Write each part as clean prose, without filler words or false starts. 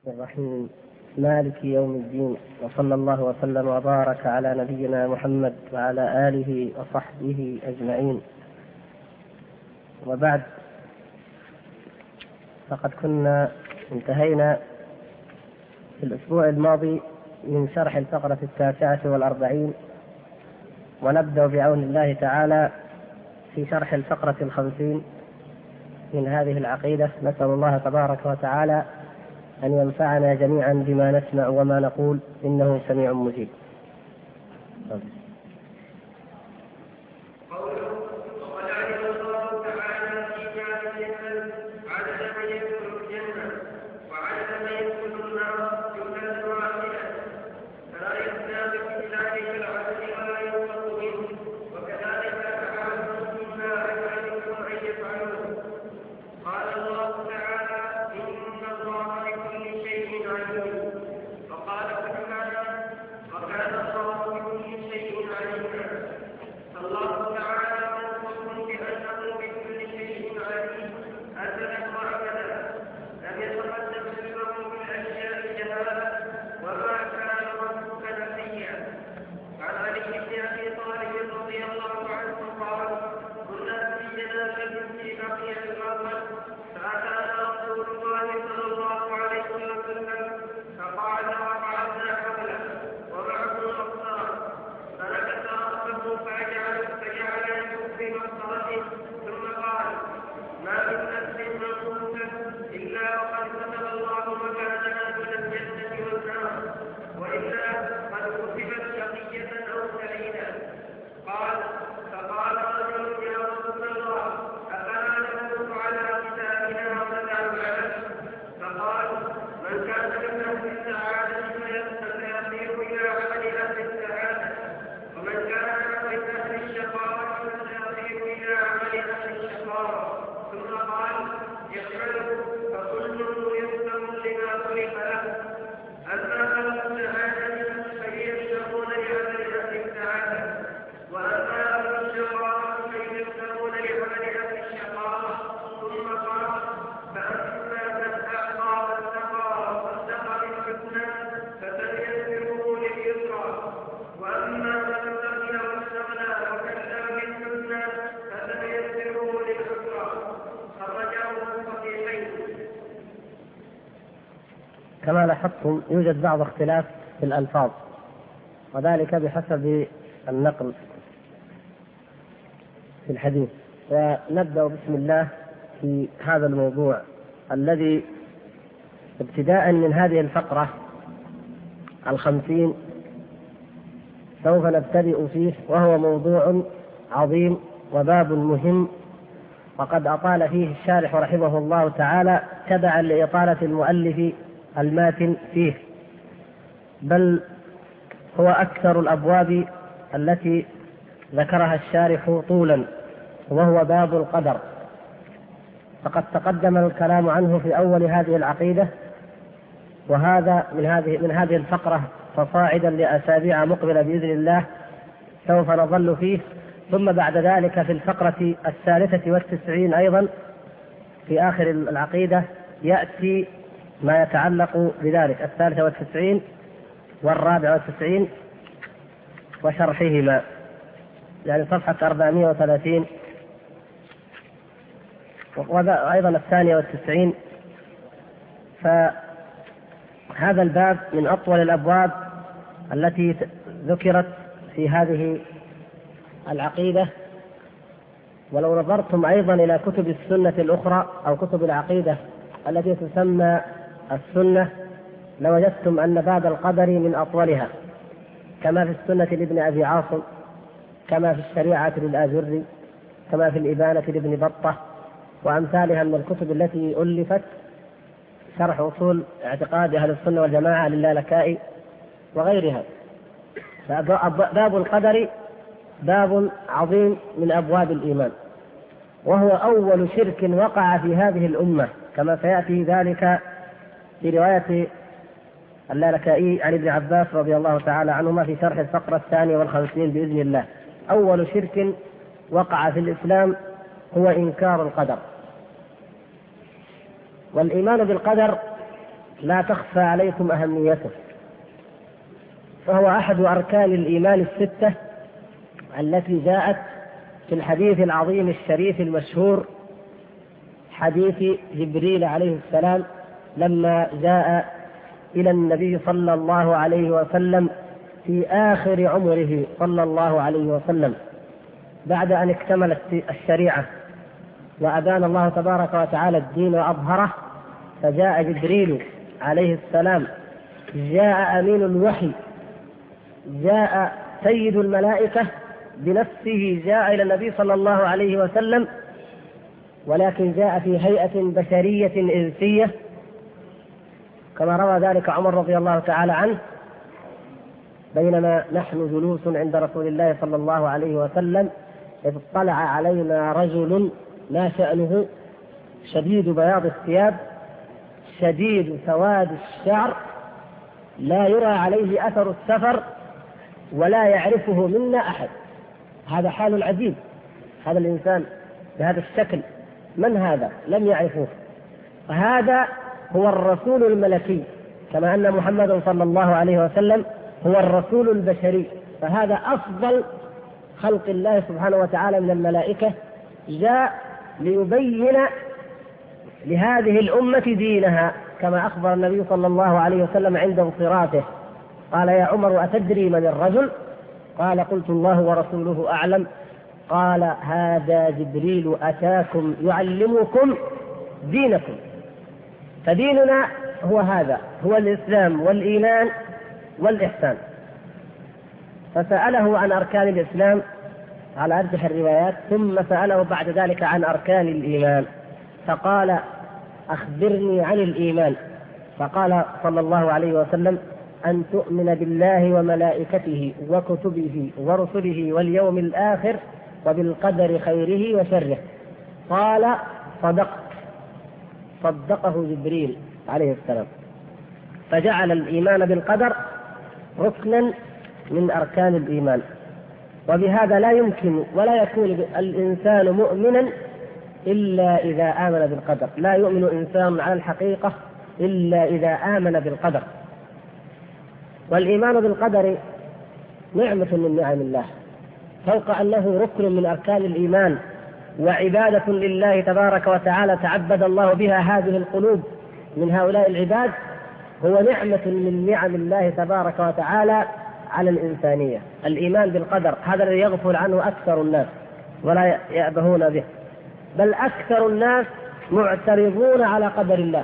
الرحيم مالك يوم الدين، وصلى الله وسلم وبارك على نبينا محمد وعلى آله وصحبه أجمعين. وبعد، فقد كنا انتهينا في الأسبوع الماضي من شرح الفقرة 49، ونبدأ بعون الله تعالى في شرح الفقرة 50 من هذه العقيدة. نسأل الله تبارك وتعالى أن ينفعنا جميعا بما نسمع وما نقول، إنه سميع مجيب. كما لاحظتم يوجد بعض اختلاف في الألفاظ، وذلك بحسب النقل في الحديث. ونبدأ بسم الله في هذا الموضوع الذي ابتداء من هذه الفقرة 50 سوف نبتدئ فيه، وهو موضوع عظيم وباب مهم، وقد أطال فيه الشارح رحمه الله تعالى تبعا لإطالة المؤلف الماتن فيه، بل هو أكثر الأبواب التي ذكرها الشارح طولا، وهو باب القدر. فقد تقدم الكلام عنه في أول هذه العقيدة، وهذا من هذه الفقرة فصاعدا لأسابيع مقبلة بإذن الله سوف نظل فيه. ثم بعد ذلك في الفقرة 93 أيضا في آخر العقيدة يأتي ما يتعلق بذلك، 93 و94 وشرحهما، يعني صفحة 430، وأيضا 92. فهذا الباب من أطول الأبواب التي ذكرت في هذه العقيدة. ولو نظرتم أيضا إلى كتب السنة الأخرى أو كتب العقيدة التي تسمى السنة لوجدتم أن باب القدر من أطولها، كما في السنة لابن أبي عاصم، كما في الشريعة للآجري، كما في الإبانة لابن بطة، وأمثالها من الكتب التي ألفت شرح أصول اعتقاد أهل السنة والجماعة للالكائي وغيرها. باب القدر باب عظيم من أبواب الإيمان، وهو أول شرك وقع في هذه الأمة، كما سيأتي ذلك في رواية اللالكائي عن ابن عباس رضي الله تعالى عنهما في شرح الفقرة 52 بإذن الله. أول شرك وقع في الإسلام هو إنكار القدر. والإيمان بالقدر لا تخفى عليكم أهميته، فهو أحد أركان الإيمان الستة التي جاءت في الحديث العظيم الشريف المشهور، حديث جبريل عليه السلام لما جاء إلى النبي صلى الله عليه وسلم في آخر عمره صلى الله عليه وسلم بعد أن اكتملت الشريعة وأبان الله تبارك وتعالى الدين وأظهره، فجاء جبريل عليه السلام، جاء أمين الوحي، جاء سيد الملائكة بنفسه، جاء إلى النبي صلى الله عليه وسلم، ولكن جاء في هيئة بشرية إنسية كما روى ذلك عمر رضي الله تعالى عنه: بينما نحن جلوس عند رسول الله صلى الله عليه وسلم إذ طلع علينا رجل ما شأنه شديد بياض الثياب شديد سواد الشعر، لا يرى عليه أثر السفر ولا يعرفه منا أحد. هذا حال عجيب، هذا الإنسان بهذا الشكل من هذا؟ لم يعرفوه. وهذا هو الرسول الملكي، كما أن محمد صلى الله عليه وسلم هو الرسول البشري، فهذا أفضل خلق الله سبحانه وتعالى من الملائكة، جاء ليبين لهذه الأمة دينها، كما أخبر النبي صلى الله عليه وسلم عند انصرافه قال: يا عمر أتدري من الرجل؟ قال: قلت الله ورسوله أعلم. قال: هذا جبريل أتاكم يعلمكم دينكم. فديننا هو هذا، هو الإسلام والإيمان والإحسان. فسأله عن أركان الإسلام على أرجح الروايات، ثم سأله بعد ذلك عن أركان الإيمان، فقال: أخبرني عن الإيمان. فقال صلى الله عليه وسلم: أن تؤمن بالله وملائكته وكتبه ورسله واليوم الآخر وبالقدر خيره وشره. قال: صدقت. صدقه جبريل عليه السلام، فجعل الإيمان بالقدر ركنا من أركان الإيمان. وبهذا لا يمكن ولا يكون الإنسان مؤمنا إلا إذا آمن بالقدر، لا يؤمن إنسان على الحقيقة إلا إذا آمن بالقدر. والإيمان بالقدر نعمة من نعم الله، فوق أنه ركن من أركان الإيمان وعبادة لله تبارك وتعالى تعبد الله بها هذه القلوب من هؤلاء العباد، هو نعمة من نعم الله تبارك وتعالى على الإنسانية. الإيمان بالقدر هذا الذي يغفل عنه أكثر الناس ولا يأبهون به، بل أكثر الناس معترضون على قدر الله.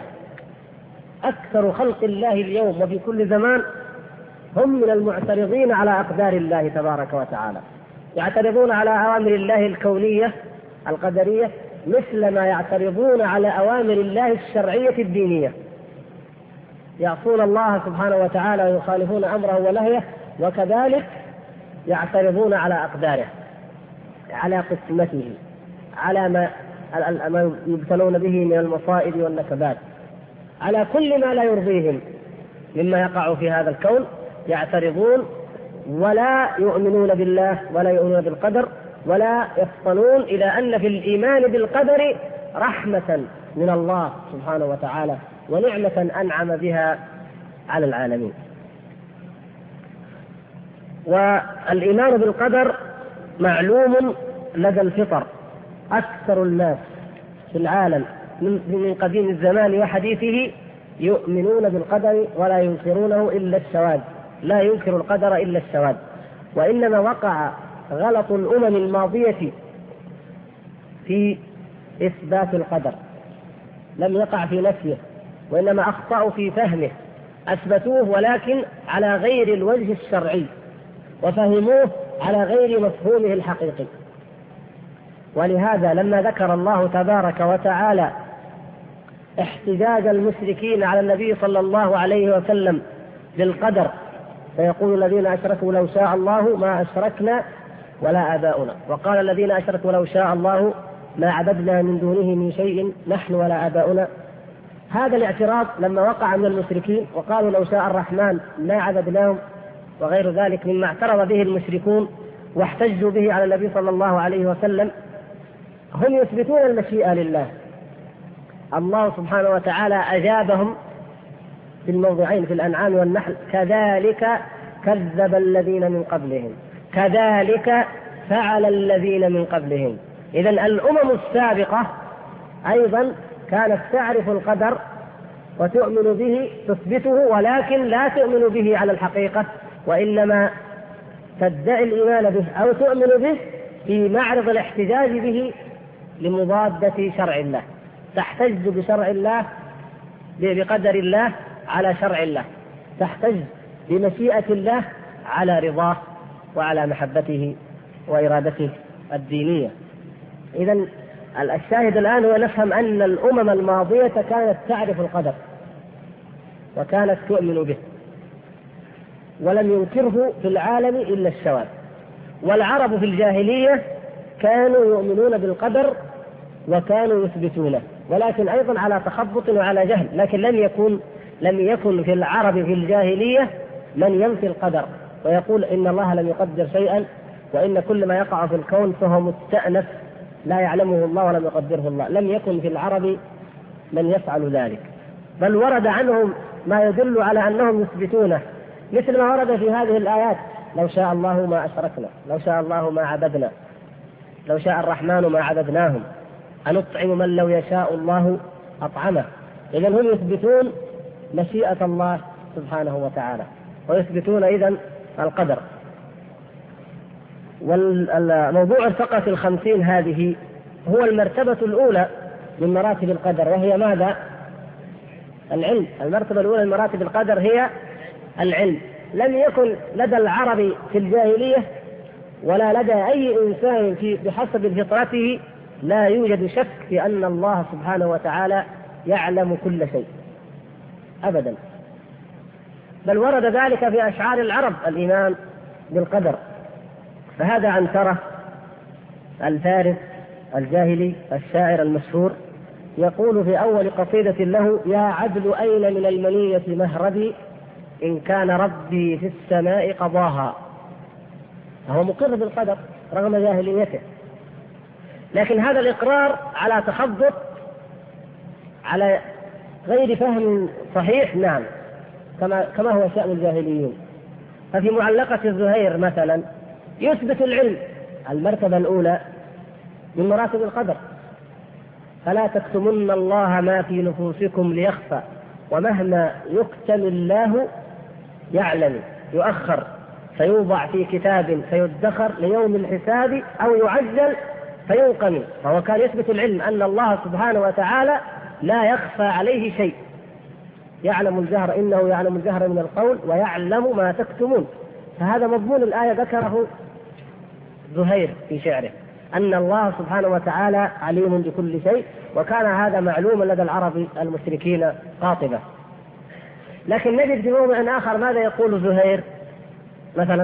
أكثر خلق الله اليوم وفي كل زمان هم من المعترضين على أقدار الله تبارك وتعالى، يعترضون على أوامر الله الكونية القدرية مثل ما يعترضون على أوامر الله الشرعية الدينية، يعصون الله سبحانه وتعالى ويخالفون أمره ونهيه، وكذلك يعترضون على أقداره، على قسمته، على ما يبتلون به من المصائب والنكبات، على كل ما لا يرضيهم مما يقع في هذا الكون يعترضون، ولا يؤمنون بالله ولا يؤمنون بالقدر، ولا يفطنون إلى أن في الإيمان بالقدر رحمة من الله سبحانه وتعالى ونعمة أنعم بها على العالمين. والإيمان بالقدر معلوم لدى الفطر. أكثر الناس في العالم من قديم الزمان وحديثه يؤمنون بالقدر ولا ينكرونه إلا الشواذ، لا ينكر القدر إلا الشواذ. وإنما وقع غلط الأمم الماضية في إثبات القدر، لم يقع في نفيه، وإنما أخطأوا في فهمه، أثبتوه ولكن على غير الوجه الشرعي، وفهموه على غير مفهومه الحقيقي. ولهذا لما ذكر الله تبارك وتعالى احتجاج المشركين على النبي صلى الله عليه وسلم بالقدر، فيقول الذين أشركوا لو شاء الله ما أشركنا ولا آباؤنا، وقال الذين أشركوا لو شاء الله ما عبدنا من دونه من شيء نحن ولا آباؤنا. هذا الاعتراض لما وقع من المشركين وقالوا لو شاء الرحمن ما عبدناهم وغير ذلك مما اعترض به المشركون واحتجوا به على النبي صلى الله عليه وسلم، هم يثبتون المشيئة لله. الله سبحانه وتعالى أجابهم في الموضعين في الأنعام والنحل: كذلك كذب الذين من قبلهم، كذلك فعل الذين من قبلهم. إذن الأمم السابقة أيضا كانت تعرف القدر وتؤمن به، تثبته، ولكن لا تؤمن به على الحقيقة، وإنما تدعي الإيمان به أو تؤمن به في معرض الاحتجاج به لمضادة شرع الله، تحتج بشرع الله، بقدر الله على شرع الله، تحتج بمشيئة الله على رضاه وعلى محبته وإرادته الدينية. إذن الشاهد الآن هو نفهم أن الأمم الماضية كانت تعرف القدر وكانت تؤمن به، ولم ينكره في العالم إلا الشواذ. والعرب في الجاهلية كانوا يؤمنون بالقدر وكانوا يثبتونه، ولكن أيضا على تخبط وعلى جهل. لكن لم يكن في العرب في الجاهلية من ينفي القدر ويقول إن الله لم يقدر شيئا، وإن كل ما يقع في الكون فهو مستأنف لا يعلمه الله ولم يقدره الله. لم يكن في العرب من يفعل ذلك، بل ورد عنهم ما يدل على أنهم يثبتونه، مثل ما ورد في هذه الآيات: لو شاء الله ما أشركنا، لو شاء الله ما عبدنا، لو شاء الرحمن ما عبدناهم، أنطعم من لو يشاء الله أطعمه. إذن هم يثبتون مشيئة الله سبحانه وتعالى، ويثبتون إذن القدر. والموضوع الفقرة 50 هذه هو المرتبة الأولى من مراتب القدر، وهي ماذا؟ العلم. المرتبة الأولى من مراتب القدر هي العلم. لم يكن لدى العرب في الجاهلية ولا لدى أي إنسان بحسب فطرته لا يوجد شك في أن الله سبحانه وتعالى يعلم كل شيء أبدا، بل ورد ذلك في أشعار العرب الإيمان بالقدر. فهذا عنترة الفارس الجاهلي الشاعر المشهور يقول في أول قصيدة له: يا عدل أين من المنية مهربي، إن كان ربي في السماء قضاها. فهو مقر بالقدر رغم جاهليته، لكن هذا الإقرار على تخبط، على غير فهم صحيح، نعم، كما هو شأن الجاهليين. ففي معلقة الزهير مثلا يثبت العلم، المرتبة الأولى من مراتب القدر: فلا تكتمن الله ما في نفوسكم ليخفى، ومهما يكتم الله يعلم، يؤخر فيوضع في كتاب فيدخر ليوم الحساب، أو يعجل فينقم. فهو كان يثبت العلم أن الله سبحانه وتعالى لا يخفى عليه شيء، يعلم الجهر، إنه يعلم الجهر من القول ويعلم ما تكتمون. فهذا مضمون الآية ذكره زهير في شعره، أن الله سبحانه وتعالى عليم بكل شيء، وكان هذا معلوما لدى العرب المشركين قاطبة. لكن نجد في موضع آخر ماذا يقول زهير مثلا: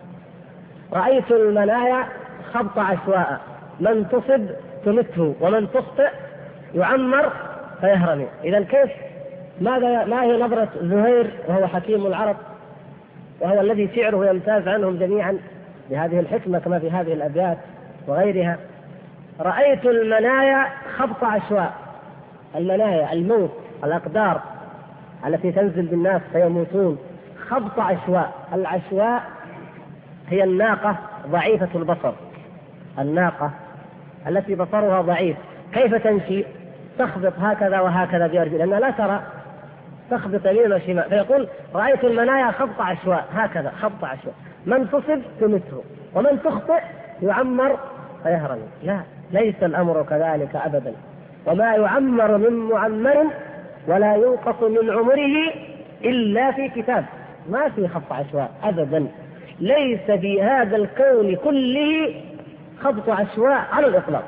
رأيت المنايا خبط عشواء، من تصب تمته، ومن تخطئ يعمر فيهرم. إذا كيف، ما هي نظرة زهير وهو حكيم العرب، وهو الذي شعره يمتاز عنهم جميعا بهذه الحكمة كما في هذه الأبيات وغيرها: رأيت المنايا خبط عشواء. المنايا الموت، الأقدار التي تنزل بالناس فيموتون، خبط عشواء. العشواء هي الناقة ضعيفة البصر، الناقة التي بصرها ضعيف، كيف تمشي؟ تخبط هكذا وهكذا بأرجل لأنها لا ترى، تخبط يمين وشمال. فيقول: رأيت المنايا خبط عشواء، هكذا خبط عشواء، من تصب تمته، ومن تخطئ يعمر فيهرم. لا، ليس الأمر كذلك أبدا. وما يعمر من معمر ولا ينقص من عمره إلا في كتاب. ما في خبط عشواء أبدا، ليس في هذا الكون كله خبط عشواء على الإطلاق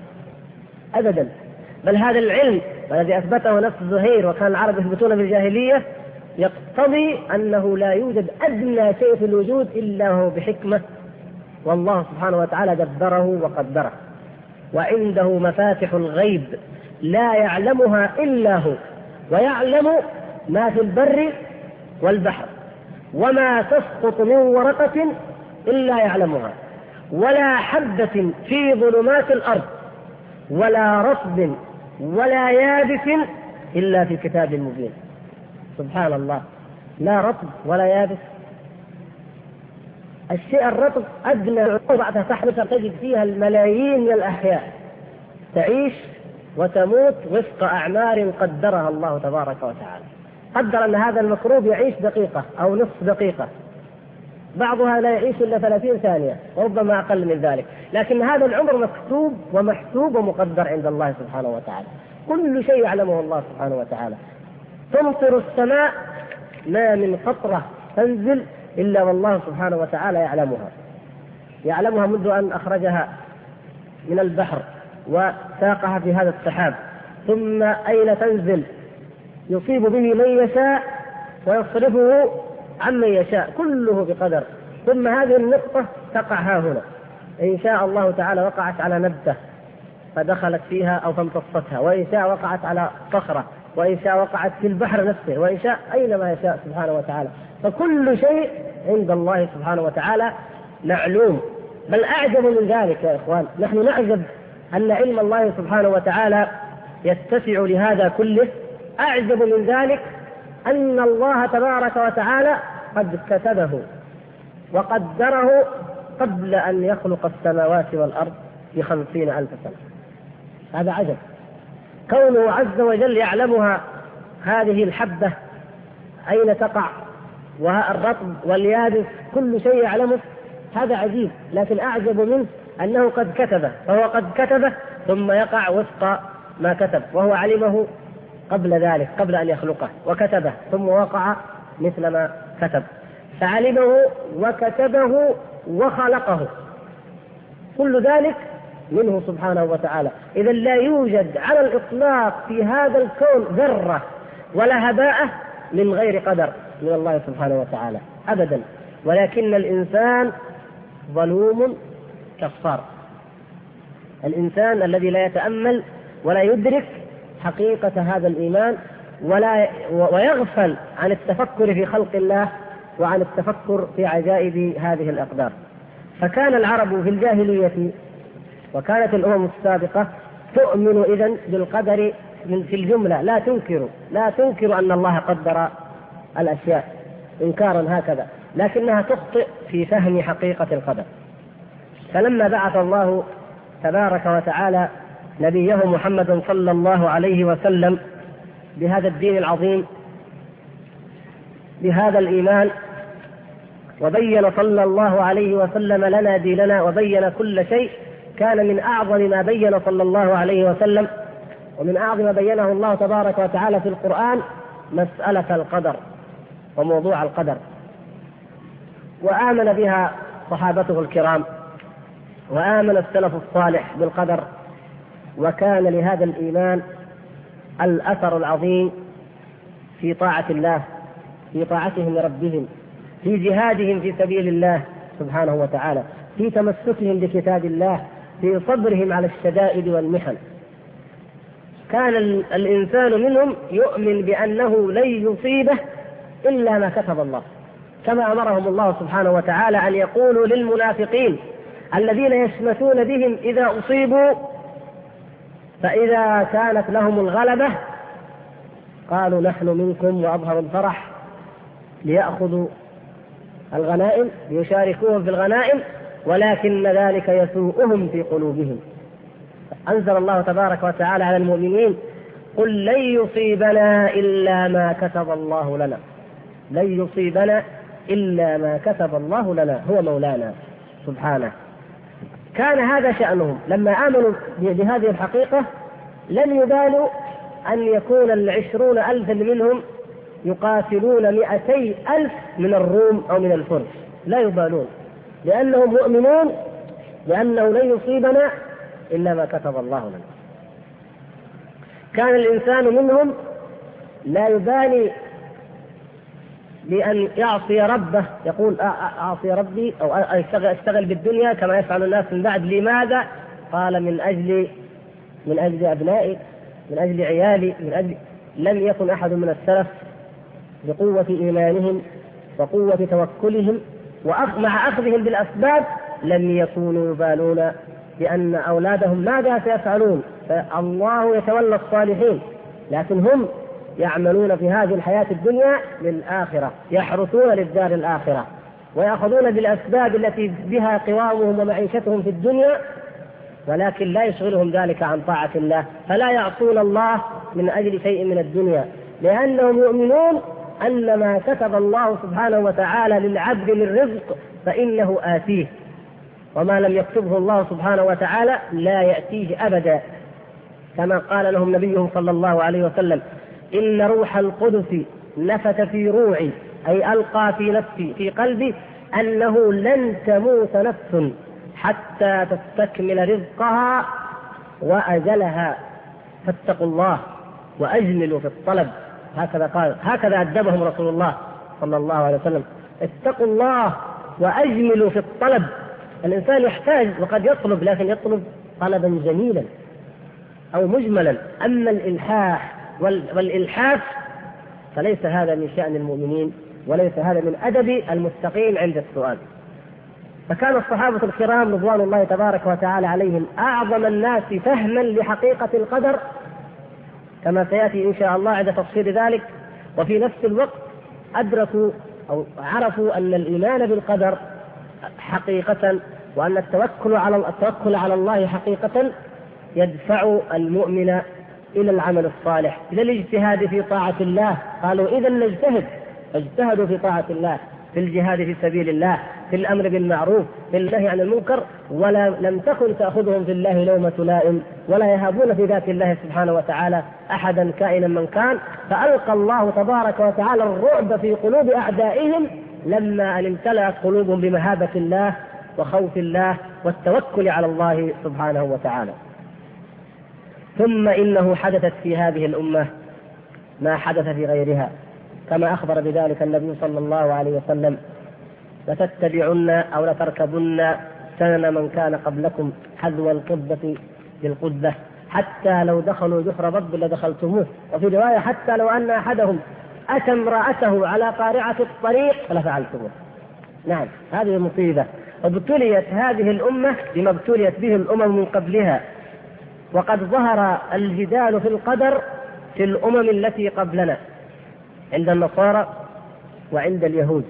أبدا. بل هذا العلم الذي أثبته نفس زهير وكان العرب يثبتون بالجاهلية يقتضي أنه لا يوجد أدنى شيء في الوجود إلا هو بحكمة، والله سبحانه وتعالى دبره وقدره. وعنده مفاتح الغيب لا يعلمها إلا هو، ويعلم ما في البر والبحر، وما تسقط من ورقة إلا يعلمها، ولا حبة في ظلمات الأرض، ولا رطب ولا يابس إلا في كتاب مبين. سبحان الله، لا رطب ولا يابس. الشيء الرطب أدنى بعد تحدث تجد فيها الملايين من الأحياء تعيش وتموت وفق أعمار قدرها الله تبارك وتعالى. قدر أن هذا الميكروب يعيش دقيقة أو نصف دقيقة، بعضها لا يعيش إلا 30 ثانية وربما أقل من ذلك، لكن هذا العمر مكتوب ومحسوب ومقدر عند الله سبحانه وتعالى. كل شيء يعلمه الله سبحانه وتعالى. تمطر السماء، ما من قطرة تنزل إلا والله سبحانه وتعالى يعلمها منذ أن أخرجها من البحر وساقها في هذا السحاب، ثم أين تنزل يصيب به من يشاء ويصرفه عمن يشاء، كله بقدر. ثم هذه النقطة تقع ها هنا، إن شاء الله تعالى وقعت على نبتة فدخلت فيها أو فامتصتها، وإن شاء وقعت على صخرة، وإن شاء وقعت في البحر نفسه، وإن شاء أينما يشاء سبحانه وتعالى. فكل شيء عند الله سبحانه وتعالى معلوم. بل أعجب من ذلك يا إخوان، نحن نعجب أن علم الله سبحانه وتعالى يتسع لهذا كله. أعجب من ذلك أن الله تبارك وتعالى قد كتبه وقدره قبل أن يخلق السماوات والأرض ب50,000 سنة. هذا عجب. كونه عز وجل يعلمها، هذه الحبة أين تقع والرطب واليابس كل شيء يعلمه، هذا عجيب. لكن أعجب منه أنه قد كتبه، فهو قد كتبه ثم يقع وفق ما كتب، وهو علمه قبل ذلك قبل أن يخلقه، وكتبه ثم وقع مثل ما كتب، فعلمه وكتبه وخلقه، كل ذلك منه سبحانه وتعالى. إذا لا يوجد على الإطلاق في هذا الكون ذرة ولا هباء من غير قدر من الله سبحانه وتعالى أبدا. ولكن الإنسان ظلوم كفار، الإنسان الذي لا يتأمل ولا يدرك حقيقة هذا الإيمان ويغفل عن التفكر في خلق الله وعن التفكر في عجائب هذه الأقدار. فكان العرب في الجاهلية وكانت الأمم السابقة تؤمن إذن بالقدر في الجملة، لا تنكر أن الله قدر الأشياء إنكارا هكذا، لكنها تخطئ في فهم حقيقة القدر. فلما بعث الله تبارك وتعالى نبيه محمد صلى الله عليه وسلم بهذا الدين العظيم بهذا الإيمان، وبين صلى الله عليه وسلم لنا ديننا وبين كل شيء، كان من أعظم ما بين صلى الله عليه وسلم ومن أعظم ما بينه الله تبارك وتعالى في القرآن مسألة القدر وموضوع القدر، وآمن بها صحابته الكرام وآمن السلف الصالح بالقدر، وكان لهذا الإيمان الأثر العظيم في طاعة الله، في طاعتهم لربهم، في جهادهم في سبيل الله سبحانه وتعالى، في تمسكهم بكتاب الله، في صبرهم على الشدائد والمحن. كان الإنسان منهم يؤمن بأنه لن يصيبه إلا ما كتب الله، كما أمرهم الله سبحانه وتعالى أن يقولوا للمنافقين الذين يشمتون بهم إذا أصيبوا فإذا كانت لهم الغلبة قالوا نحن منكم، وأظهروا الفرح ليأخذوا الغنائم ليشاركوهم في الغنائم، ولكن ذلك يسوءهم في قلوبهم. أنزل الله تبارك وتعالى على المؤمنين قل لن يصيبنا إلا ما كتب الله لنا، لن يصيبنا إلا ما كتب الله لنا، هو مولانا سبحانه. كان هذا شأنهم لما آمنوا بهذه الحقيقة، لم يبالوا أن يكون 20,000 منهم يقاتلون 200,000 من الروم أو من الفرس، لا يبالون، لأنهم مؤمنون بأنه لن يصيبنا إلا ما كتب الله لنا. كان الإنسان منهم لا يبالي بأن يعصي ربه، يقول أعصي ربي أو أشتغل بالدنيا كما يفعل الناس من بعد. لماذا؟ قال من أجل أبنائي، من أجل عيالي، من أجل. لم يكن أحد من السلف بقوة إيمانهم وقوة توكلهم ومع أخذهم بالأسباب لم يكونوا يبالون بأن أولادهم ماذا سيفعلون، فالله يتولى الصالحين، لكن هم يعملون في هذه الحياة الدنيا للآخرة، يحرثون للدار الآخرة، ويأخذون بالأسباب التي بها قوامهم ومعيشتهم في الدنيا، ولكن لا يشغلهم ذلك عن طاعة الله، فلا يعصون الله من أجل شيء من الدنيا، لأنهم يؤمنون أن ما كتب الله سبحانه وتعالى للعبد للرزق فإنه آتيه، وما لم يكتبه الله سبحانه وتعالى لا يأتيه أبدا، كما قال لهم نبيهم صلى الله عليه وسلم: إن روح القدس نفث في روعي، أي ألقى في نفسي في قلبي أنه لن تموت نفس حتى تستكمل رزقها وأجلها، فاتقوا الله وأجملوا في الطلب. هكذا قال، هكذا أدبهم رسول الله صلى الله عليه وسلم: اتقوا الله وأجملوا في الطلب. الإنسان يحتاج وقد يطلب، لكن يطلب طلبا جميلا أو مجملا. أما الإلحاح والإلحاف فليس هذا من شأن المؤمنين، وليس هذا من أدب المتقين عند السؤال. فكان الصحابة الكرام رضوان الله تبارك وتعالى عليهم أعظم الناس فهما لحقيقة القدر، كما سيأتي إن شاء الله عند تفصيل ذلك. وفي نفس الوقت أدركوا أو عرفوا أن الإيمان بالقدر حقيقة، وأن التوكل على الله حقيقة يدفع المؤمن إلى العمل الصالح، إلى الاجتهاد في طاعة الله. قالوا: إذا نجتهد، اجتهدوا في طاعة الله، في الجهاد في سبيل الله، في الأمر بالمعروف، في النهي عن المنكر، لم تكن تأخذهم في الله لومة لائم، ولا يهابون في ذات الله سبحانه وتعالى أحدا كائنا من كان. فألقى الله تبارك وتعالى الرعب في قلوب أعدائهم لما أن امتلأت قلوبهم بمهابة الله وخوف الله والتوكل على الله سبحانه وتعالى. ثم إنه حدثت في هذه الأمة ما حدث في غيرها، كما أخبر بذلك النبي صلى الله عليه وسلم: لتتبعن أو لتركبن سنن من كان قبلكم حذو القبة بالقبة، حتى لو دخلوا جحر ضب لدخلتموه. وفي رواية: حتى لو أن أحدهم أتى امرأته على قارعة الطريق لفعلتموه. نعم، هذه مصيبة. وابتليت هذه الأمة بما ابتليت به الأمم من قبلها، وقد ظهر الجدال في القدر في الأمم التي قبلنا عند النصارى وعند اليهود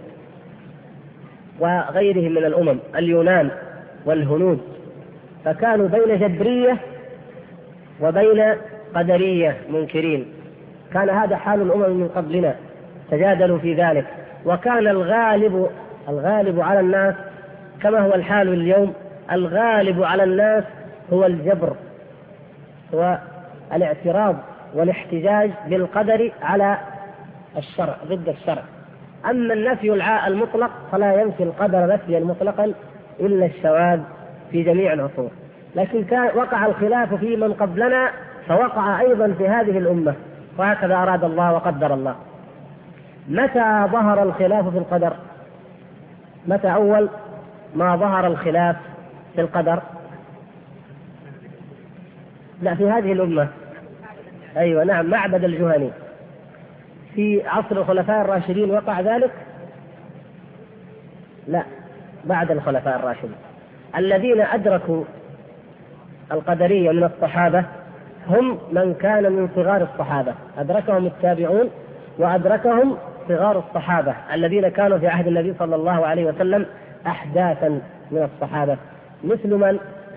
وغيرهم من الأمم، اليونان والهنود، فكانوا بين جبرية وبين قدرية منكرين. كان هذا حال الأمم من قبلنا، تجادلوا في ذلك. وكان الغالب على الناس كما هو الحال اليوم، الغالب على الناس هو الجبر، هو الاعتراض والاحتجاج بالقدر على الشرع، ضد الشرع. أما النفي المطلق فلا ينفي القدر نفيا مطلقا إلا الشواذ في جميع العصور. لكن وقع الخلاف في من قبلنا، فوقع أيضا في هذه الأمة، وهكذا أراد الله وقدر الله. متى ظهر الخلاف في القدر؟ متى أول ما ظهر الخلاف في القدر؟ لا، في هذه الأمة. أيوة نعم، معبد الجهني في عصر الخلفاء الراشدين وقع ذلك؟ لا، بعد الخلفاء الراشدين. الذين أدركوا القدرية من الصحابة هم من كان من صغار الصحابة، أدركهم التابعون وأدركهم صغار الصحابة الذين كانوا في عهد النبي صلى الله عليه وسلم أحداثا من الصحابة، مثل من؟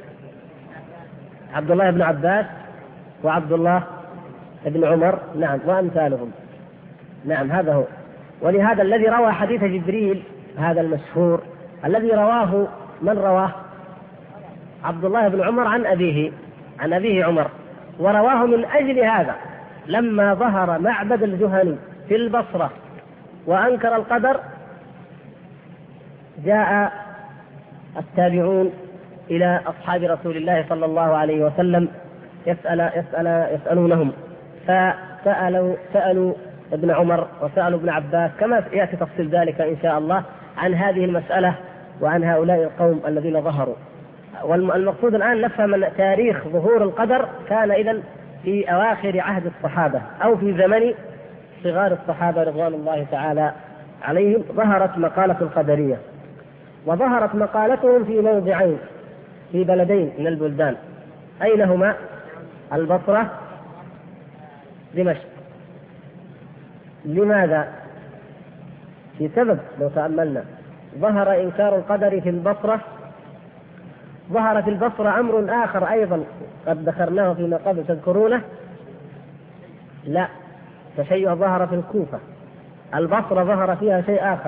عبد الله بن عباس وعبد الله بن عمر، نعم، وأمثالهم. نعم، هذا هو. ولهذا الذي روى حديث جبريل هذا المشهور الذي رواه، من رواه؟ عبد الله بن عمر عن أبيه عمر، ورواه من أجل هذا. لما ظهر معبد الجهني في البصرة وأنكر القدر، جاء التابعون إلى أصحاب رسول الله صلى الله عليه وسلم يسألونهم، فسألوا ابن عمر وسألوا ابن عباس، كما يأتي تفصيل ذلك إن شاء الله، عن هذه المسألة وعن هؤلاء القوم الذين ظهروا. والمقصود الآن نفهم أن تاريخ ظهور القدر كان إذن في أواخر عهد الصحابة أو في زمن صغار الصحابة رضوان الله تعالى عليهم. ظهرت مقالة القدرية، وظهرت مقالتهم في موضعين، في بلدين من البلدان. أين هما؟ البصرة، دمشق. لماذا؟ في سبب لو تأملنا. ظهر إنكار القدر في البصرة، ظهر في البصرة أمر آخر أيضا قد ذكرناه فيما قبل، تذكرونه؟ لا، تشيع ظهر في الكوفة. البصرة ظهر فيها شيء آخر،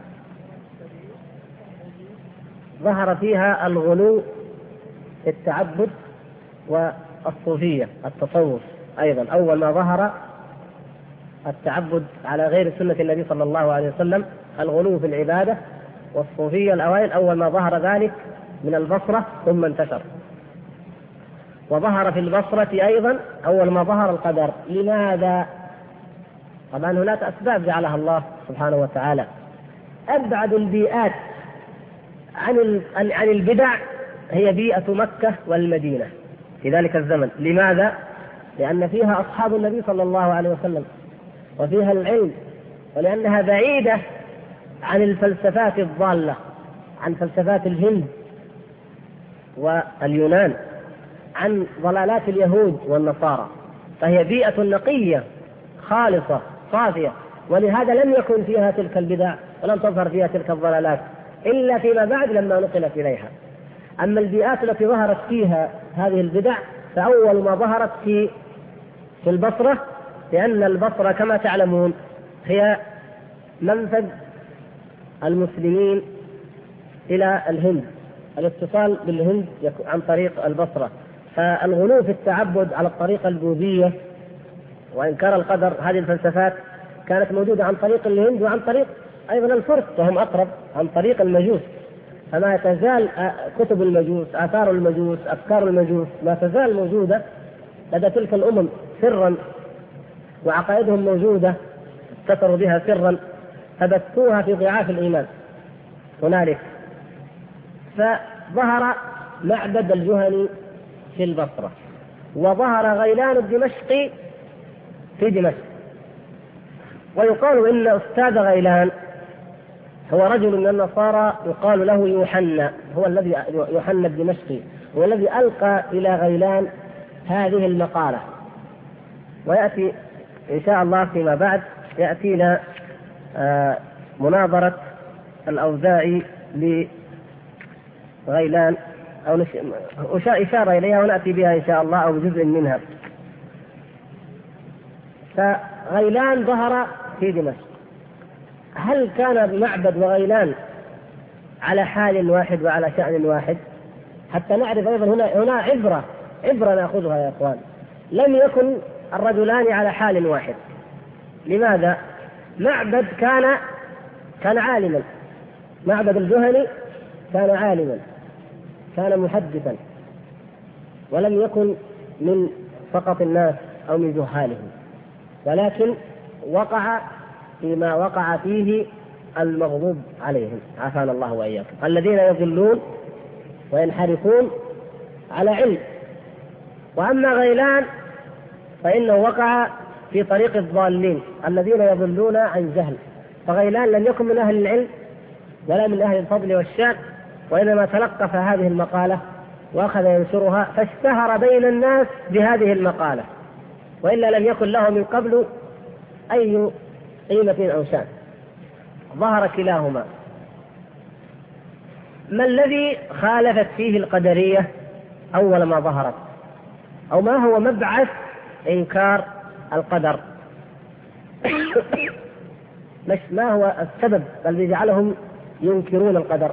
ظهر فيها الغلو في التعبد والصوفية، التصوف أيضا. أول ما ظهر التعبد على غير سنة النبي صلى الله عليه وسلم، الغلو في العبادة والصوفية الأوائل، أول ما ظهر ذلك من البصرة ثم انتشر. وظهر في البصرة أيضا أول ما ظهر القدر. لماذا؟ طبعا هناك أسباب جعلها الله سبحانه وتعالى. أبعد البيئات عن البدع هي بيئة مكة والمدينة في ذلك الزمن. لماذا؟ لأن فيها أصحاب النبي صلى الله عليه وسلم وفيها العلم، ولأنها بعيدة عن الفلسفات الضالة، عن فلسفات الهند واليونان، عن ضلالات اليهود والنصارى، فهي بيئة نقية خالصة صافية، ولهذا لم يكن فيها تلك البدع ولم تظهر فيها تلك الضلالات إلا فيما بعد لما نقلت إليها. أما البيئات التي ظهرت فيها هذه البدع فأول ما ظهرت في البصرة، لأن البصرة كما تعلمون هي منفذ المسلمين إلى الهند، الاتصال بالهند عن طريق البصرة. فالغلو في التعبد على الطريقة البوذية وإنكار القدر، هذه الفلسفات كانت موجودة عن طريق الهند وعن طريق أيضا الفرس وهم أقرب، عن طريق المجوس. فما تزال كتب المجوس، آثار المجوس، أفكار المجوس ما تزال موجودة لدى تلك الأمم سرا، وعقائدهم موجودة اتصلوا بها سرا، فبثوها في ضعاف الإيمان هنالك. فظهر معبد الجهني في البصرة، وظهر غيلان الدمشقي في دمشق. ويقال إن أستاذ غيلان هو رجل من النصارى يقال له يوحنا، هو الذي يوحنا الدمشقي، هو الذي ألقى إلى غيلان هذه المقالة. ويأتي إن شاء الله فيما بعد يأتينا مناظرة الأوزاعي لغيلان أو إشارة إليها ونأتي بها إن شاء الله أو جزء منها. فغيلان ظهر في دمشق. هل كان معبد وغيلان على حال واحد وعلى شأن واحد؟ حتى نعرف أيضا هنا عبرة نأخذها يا أخوان. لم يكن الرجلان على حال واحد. لماذا؟ معبد كان عالما، معبد الجهني كان عالما، كان محدثا، ولم يكن من فقط الناس أو من جهالهم، ولكن وقع فيما وقع فيه المغضوب عليهم، عافانا الله وإياكم، الذين يضلون وينحرفون على علم. وأما غيلان فإنه وقع في طريق الضالين الذين يضلون عن جهل. فغيلان لم يكن من أهل العلم ولا من أهل الفضل والشان، وإنما تلقف هذه المقالة وأخذ ينشرها فاشتهر بين الناس بهذه المقالة، وإلا لم يكن له من قبل أي قيمة أو شان. ظهر كلاهما. ما الذي خالفت فيه القدرية أول ما ظهرت؟ أو ما هو مبعث إنكار القدر؟ ما هو السبب الذي جعلهم ينكرون القدر؟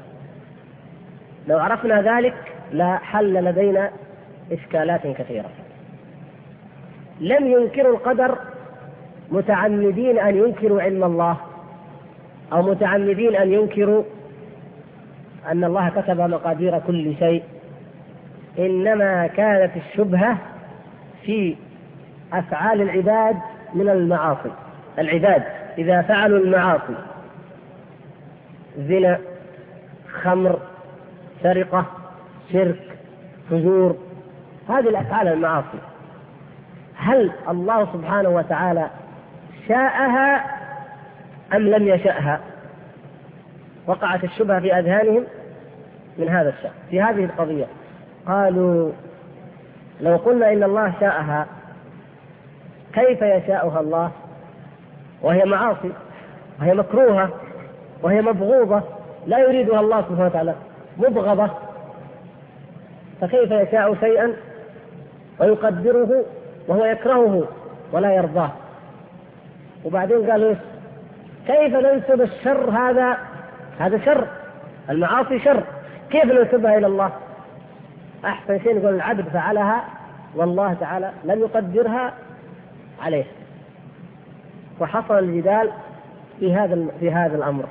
لو عرفنا ذلك لا حل لدينا إشكالات كثيرة. لم ينكروا القدر متعمدين أن ينكروا علم الله، أو متعمدين أن ينكروا أن الله كتب مقادير كل شيء، إنما كانت الشبهة في أفعال العباد من المعاصي. العباد إذا فعلوا المعاصي، زنا، خمر، سرقة، شرك، فجور، هذه الأفعال المعاصي، هل الله سبحانه وتعالى شاءها أم لم يشأها؟ وقعت الشبهة في أذهانهم من هذا الشأن في هذه القضية. قالوا لو قلنا إن الله شاءها كيف يشاءها الله وهي معاصي وهي مكروهة وهي مبغوضة لا يريدها الله سبحانه وتعالى، مبغضة، فكيف يشاء شيئا ويقدره وهو يكرهه ولا يرضاه؟ وبعدين قالوا كيف ننسب الشر؟ هذا شر، المعاصي شر، كيف ننسبها إلى الله؟ أحسن شيء نقول العبد فعلها والله تعالى لم يقدرها عليه. وحصل الجدال في هذا الأمر.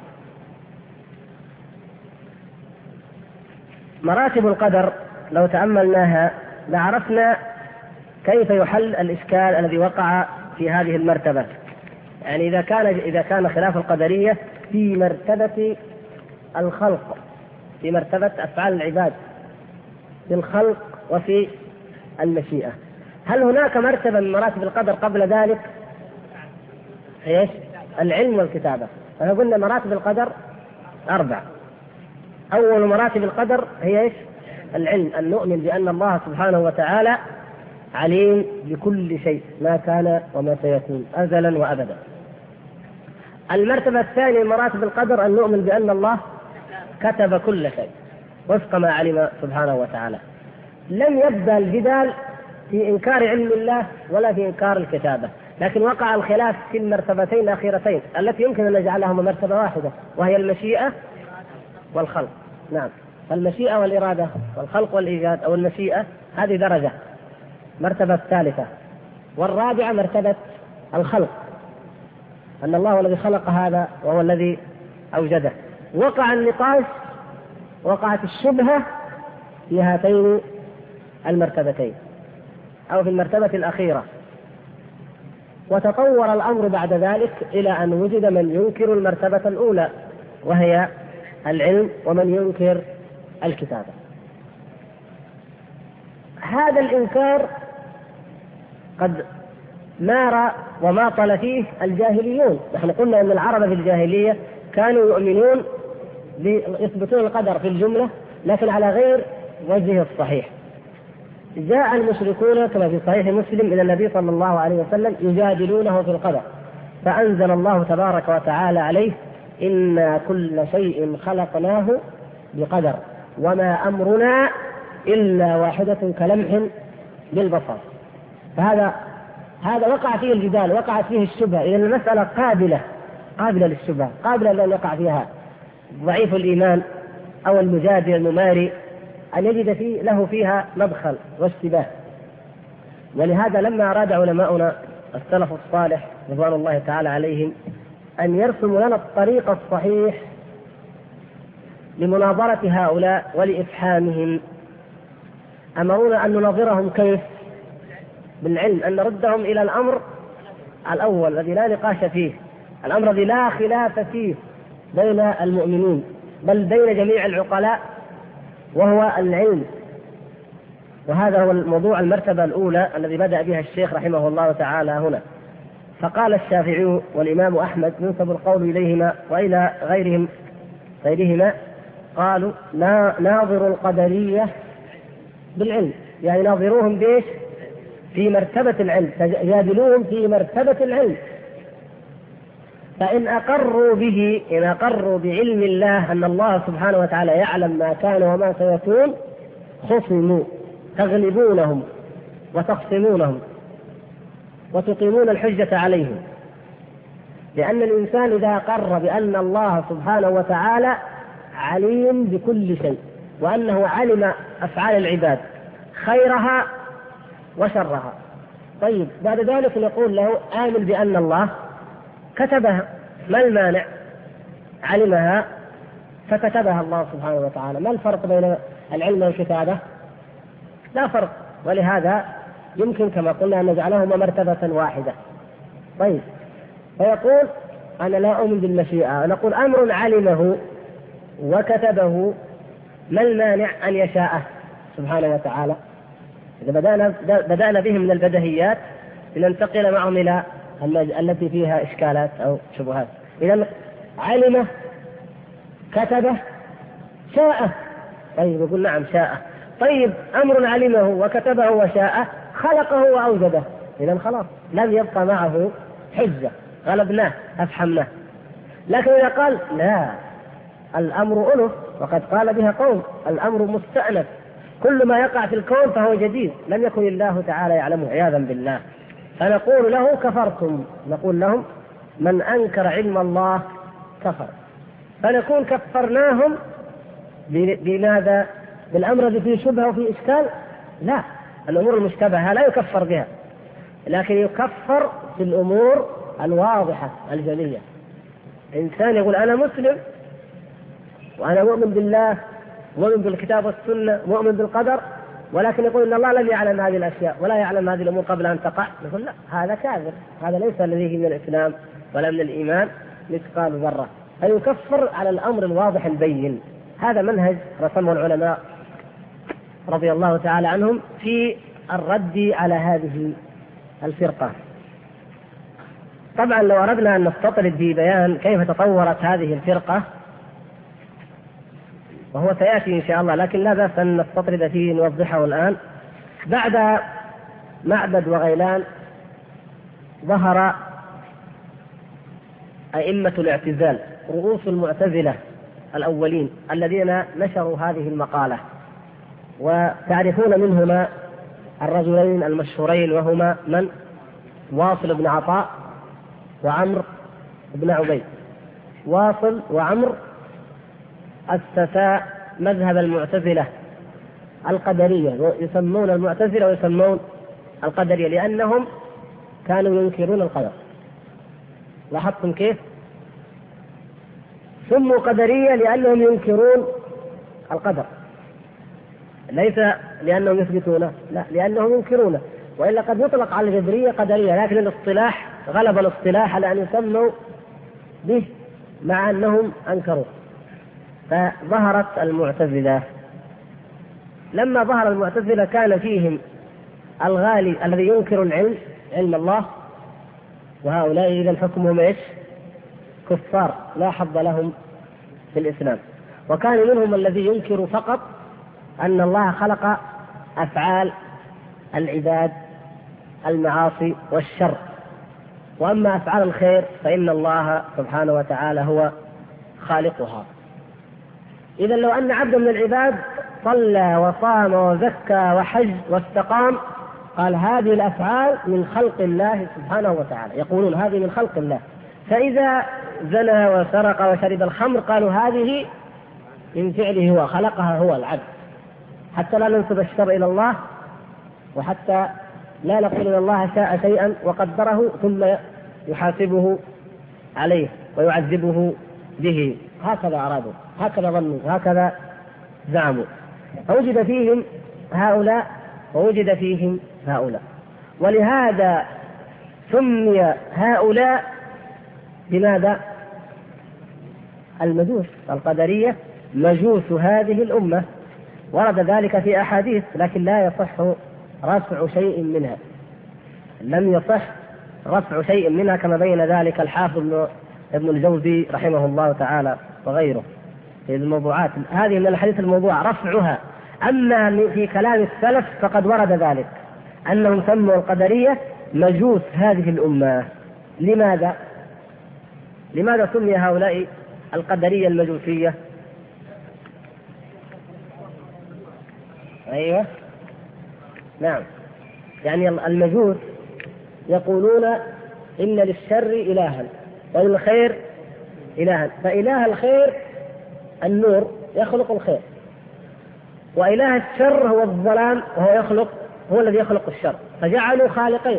مراتب القدر لو تأملناها لعرفنا كيف يحل الإشكال الذي وقع في هذه المرتبة. يعني إذا كان خلاف القدرية في مرتبة الخلق، في مرتبة أفعال العباد، في الخلق وفي المشيئة، هل هناك مرتبة من مراتب القدر قبل ذلك؟ ايش؟ العلم والكتابة. فقلنا مراتب القدر 4. أول مراتب القدر هي ايش؟ العلم، أن نؤمن بأن الله سبحانه وتعالى عليم بكل شيء ما كان وما سيكون أزلا وأبدا. المرتبة الثانية من مراتب القدر أن نؤمن بأن الله كتب كل شيء وفق ما علم سبحانه وتعالى. لم يبدأ الجدال في إنكار علم الله ولا في إنكار الكتابة، لكن وقع الخلاف في المرتبتين الأخيرتين التي يمكن أن نجعلهما مرتبة واحدة، وهي المشيئة والخلق. نعم، المشيئة والإرادة والخلق والإيجاد أو المشيئة هذه درجة، مرتبة الثالثة. والرابعة مرتبة الخلق، أن الله هو الذي خلق هذا وهو الذي أوجده. وقع النقاش، وقعت الشبهة في هاتين المرتبتين أو في المرتبة الأخيرة، وتطور الأمر بعد ذلك إلى أن وجد من ينكر المرتبة الأولى وهي العلم، ومن ينكر الكتابة. هذا الإنكار قد مار وماطل فيه الجاهليون. نحن قلنا أن العرب في الجاهلية كانوا يؤمنون يثبتون القدر في الجملة لكن على غير وجهه الصحيح. جاء المشركون كما في صحيح مسلم إلى النبي صلى الله عليه وسلم يجادلونه في القدر، فأنزل الله تبارك وتعالى عليه: إنا كل شيء خلقناه بقدر وما أمرنا إلا واحدة كلمح بالبصر. فهذا وقع فيه الجدال، وقعت فيه الشبهة. إذن المسألة قابلة للشبهة، قابلة لأن يقع فيها ضعيف الإيمان أو المجادل المماري أن يجد له فيها مدخل واشتباه. ولهذا لما أراد علماؤنا السلف الصالح رضوان الله تعالى عليهم أن يرسموا لنا الطريق الصحيح لمناظرة هؤلاء ولإفحامهم، أمرونا أن نناظرهم كيف؟ بالعلم، أن نردهم إلى الأمر الأول الذي لا نقاش فيه، الأمر الذي لا خلاف فيه بين المؤمنين بل بين جميع العقلاء، وهو العلم. وهذا هو الموضوع المرتبة الأولى الذي بدأ بها الشيخ رحمه الله تعالى هنا. فقال الشافعي والإمام أحمد ينسب القول إليهما وإلى غيرهما قالوا: ناظروا القدرية بالعلم، يعني ناظروهم بإيش؟ في مرتبة العلم، تجادلوهم في مرتبة العلم. فإن أقروا بعلم الله أن الله سبحانه وتعالى يعلم ما كان وما سيكون خصموا، تغلبونهم وتخصمونهم وتقيمون الحجة عليهم. لأن الإنسان إذا أقر بأن الله سبحانه وتعالى عليم بكل شيء وأنه علم أفعال العباد خيرها وشرها، طيب بعد ذلك نقول له: آمن بأن الله كتبها، ما المانع؟ علمها فكتبها الله سبحانه وتعالى. ما الفرق بين العلم والكتابة؟ لا فرق. ولهذا يمكن كما قلنا أن نجعلهما مرتبة واحدة. طيب، فيقول: أنا لا أؤمن بالمشيئة. نقول: أمر علمه وكتبه، ما المانع أن يشاءه سبحانه وتعالى؟ إذا بدأنا بهم من البدهيات لننتقل معهم إلى التي فيها إشكالات أو شبهات. إذا علمه، كتبه، شاءه. طيب يقول: نعم شاءه. طيب أمر علمه وكتبه وشاءه، خلقه وأوجده. إذا خلاص لم يبقى معه حجة، غلبناه أفحمناه. لكن إذا قال لا، الأمر ألف وقد قال بها قوم، الأمر مستأنف، كل ما يقع في الكون فهو جديد لم يكن الله تعالى يعلمه عياذا بالله، فنقول له كفرتم، نقول لهم من أنكر علم الله كفر، فنكون كفرناهم بماذا؟ بالأمر الذي فيه شبهة وفيه إشكال؟ لا، الأمور المشتبهة لا يكفر بها، لكن يكفر في الأمور الواضحة الجلية. إنسان يقول أنا مسلم وأنا مؤمن بالله، مؤمن بالكتاب والسنة، مؤمن بالقدر، ولكن يقول إن الله لم يعلم هذه الأشياء ولا يعلم هذه الأمور قبل أن تقع، نقول لا، هذا كافر، هذا ليس الذي من الإسلام ولا من الإيمان مثقال ذرة، فيكفر على الأمر الواضح البين. هذا منهج رسمه العلماء رضي الله تعالى عنهم في الرد على هذه الفرقة. طبعا لو أردنا أن نستطرد في بيان كيف تطورت هذه الفرقة، وهو سيأتي إن شاء الله، لكن لا بأس أن نستطرد فيه نوضحه الآن. بعد معبد وغيلان ظهر أئمة الاعتزال، رؤوس المعتزلة الأولين الذين نشروا هذه المقالة، وتعرفون منهما الرجلين المشهورين وهما من؟ واصل بن عطاء وعمرو بن عبيد. واصل وعمرو أسسا مذهب المعتزلة القدرية، يسمون المعتزلة ويسمون القدرية لأنهم كانوا ينكرون القدر. لاحظتم كيف؟ سموا قدرية لأنهم ينكرون القدر، ليس لأنهم يثبتونه، لا، لأنهم ينكرونه. وإلا قد يطلق على الجبرية قدرية، لكن الاصطلاح غلب الاصطلاح على أن يسموا به مع أنهم أنكروه. فظهرت المعتزلة. لما ظهر المعتزلة كان فيهم الغالي الذي ينكر العلم، علم الله، وهؤلاء إذن حكمهم إيش؟ كفار لا حظ لهم في الإسلام. وكان منهم الذي ينكر فقط أن الله خلق أفعال العباد المعاصي والشر، وأما أفعال الخير فإن الله سبحانه وتعالى هو خالقها. إذن لو أن عبد من العباد صلى وصام وزكى وحج واستقام، قال هذه الأفعال من خلق الله سبحانه وتعالى، يقولون هذه من خلق الله. فإذا زنى وسرق وشرب الخمر قالوا هذه من فعله هو، خلقها هو العبد، حتى لا ننسب الشر إلى الله، وحتى لا نقول إن الله شاء شيئا وقدره ثم يحاسبه عليه ويعذبه به. هكذا أرادوا، هكذا ظنوا، هكذا زعموا. فوجد فيهم هؤلاء ووجد فيهم هؤلاء، ولهذا سمي هؤلاء بماذا؟ المجوس القدرية، مجوس هذه الأمة. ورد ذلك في أحاديث لكن لا يصح رفع شيء منها، لم يصح رفع شيء منها كما بين ذلك الحافظ ابن الجوزي رحمه الله تعالى وغيره في الموضوعات. هذه من الحديث الموضوع رفعها. أما في كلام السلف فقد ورد ذلك أنهم سموا القدرية مجوس هذه الأمة. لماذا سمي هؤلاء القدرية المجوسية؟ أيوة نعم، يعني المجوس يقولون إن للشر إلها وللخير إلها، فإله الخير النور يخلق الخير، وإله الشر هو الظلام وهو هو الذي يخلق الشر، فجعلوا خالقين.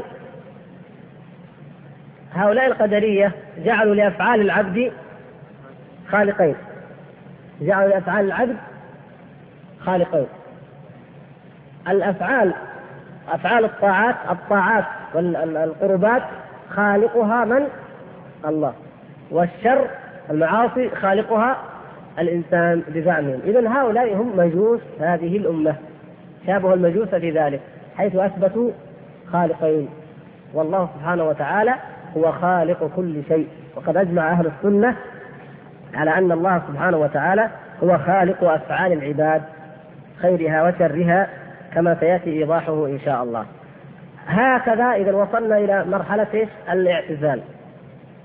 هؤلاء القدرية جعلوا لأفعال العبد خالقين، جعلوا لأفعال العبد خالقين. الأفعال، أفعال الطاعات والقربات خالقها من؟ الله، والشر المعاصي خالقها الإنسان بزعمهم. إذن هؤلاء هم مجوس هذه الأمة، شابه المجوس في ذلك حيث أثبتوا خالقين، والله سبحانه وتعالى هو خالق كل شيء. وقد أجمع أهل السنة على أن الله سبحانه وتعالى هو خالق أفعال العباد خيرها وشرها كما سيأتي إيضاحه إن شاء الله. هكذا إذا وصلنا إلى مرحلة الاعتزال.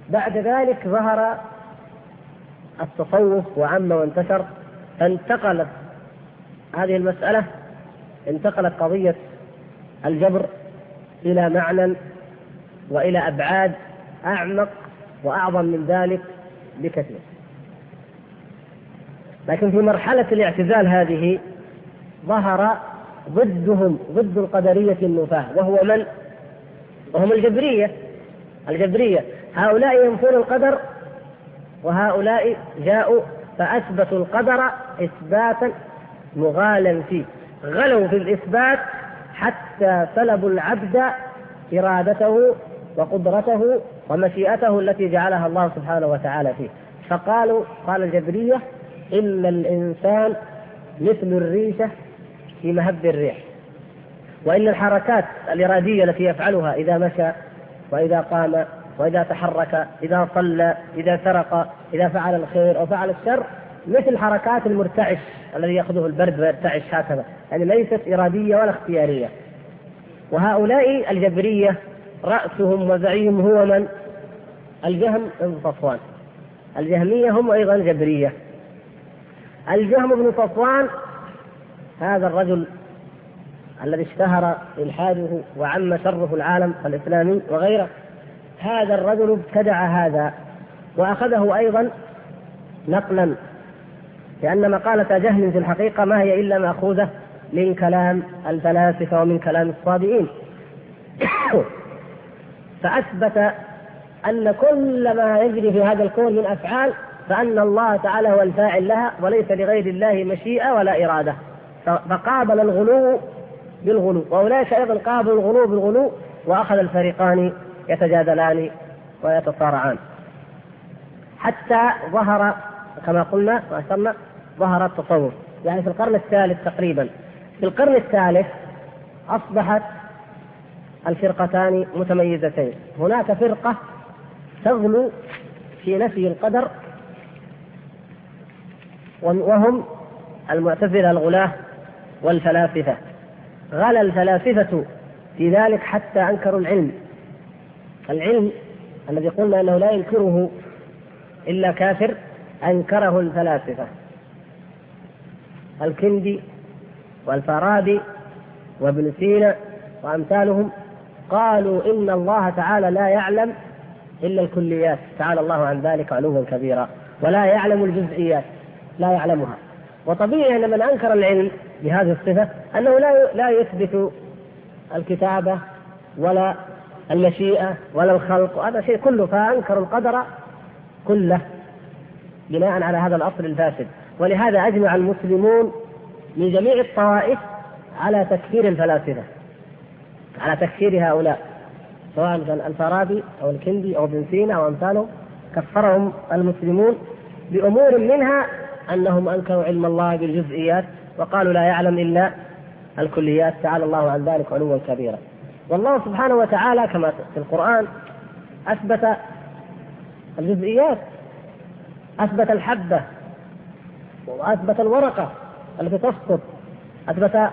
بعد ذلك ظهر التصوف وعم وانتشر، فانتقلت هذه المسألة، انتقلت قضية الجبر إلى معنى وإلى أبعاد أعمق وأعظم من ذلك بكثير. لكن في مرحلة الاعتزال هذه ظهر ضدهم، ضد القدرية النفاة، وهو من؟ وهم الجبرية. هؤلاء ينفون القدر، وهؤلاء جاءوا فأثبتوا القدر إثباتا مغالا فيه، غلوا في الإثبات حتى سلبوا العبد إرادته وقدرته ومشيئته التي جعلها الله سبحانه وتعالى فيه. فقالوا، قال الجبرية: إن الإنسان مثل الريشة في مهب الريح، وإن الحركات الإرادية التي يفعلها إذا مشى وإذا قام وإذا تحرك، إذا صلى، إذا سرق، إذا فعل الخير أو فعل الشر، مثل حركات المرتعش الذي يأخذه البرد ويرتعش هكذا، يعني ليست إرادية ولا اختيارية. وهؤلاء الجبرية رأسهم وزعيم هو من؟ الجهم بن صفوان. الجهمية هم أيضا جبرية. الجهم بن صفوان هذا الرجل الذي اشتهر إلحاده وعم شره العالم الإسلامي وغيره، هذا الرجل ابتدع هذا وأخذه أيضا نقلا، لأن مقالة جهم في الحقيقة ما هي إلا مأخوذة من كلام الفلاسفة ومن كلام الصابئين. فأثبت أن كل ما يجري في هذا الكون من أفعال فأن الله تعالى هو الفاعل لها، وليس لغير الله مشيئة ولا إرادة. فقابل الغلو بالغلو، وأولئك أيضا قابلوا الغلو بالغلو، وأخذ الفريقان يتجادلان ويتصارعان، حتى ظهر كما قلنا وأشرنا ظهر التصوف، يعني في القرن الثالث تقريبا. في القرن الثالث أصبحت الفرقتان متميزتين. هناك فرقة تغلو في نفي القدر، وهم المعتزلة الغلاة والفلاسفة. غلا الفلاسفة في ذلك حتى أنكروا العلم الذي قلنا أنه لا ينكره إلا كافر، أنكره الفلاسفة. الكندي والفارابي وابن سينا وأمثالهم قالوا إن الله تعالى لا يعلم إلا الكليات، تعالى الله عن ذلك علوا كبيرا، ولا يعلم الجزئيات، لا يعلمها. وطبيعي أن من أنكر العلم بهذه الصفة أنه لا يثبت الكتابة ولا المشيئة ولا الخلق، هذا شيء كله، فأنكر القدر كله بناء على هذا الأصل الفاسد. ولهذا أجمع المسلمون من جميع الطوائف على تكفير الفلاسفة، على تكفير هؤلاء، سواء كان الفارابي أو الكندي أو ابن سينا أو أمثالهم، كفرهم المسلمون بأمور منها أنهم أنكروا علم الله بالجزئيات وقالوا لا يعلم إلا الكليات، تعالى الله عن ذلك علوا كبيرا. والله سبحانه وتعالى كما في القرآن أثبت الجزئيات، أثبت الحبة وأثبت الورقة التي تسقط، أثبت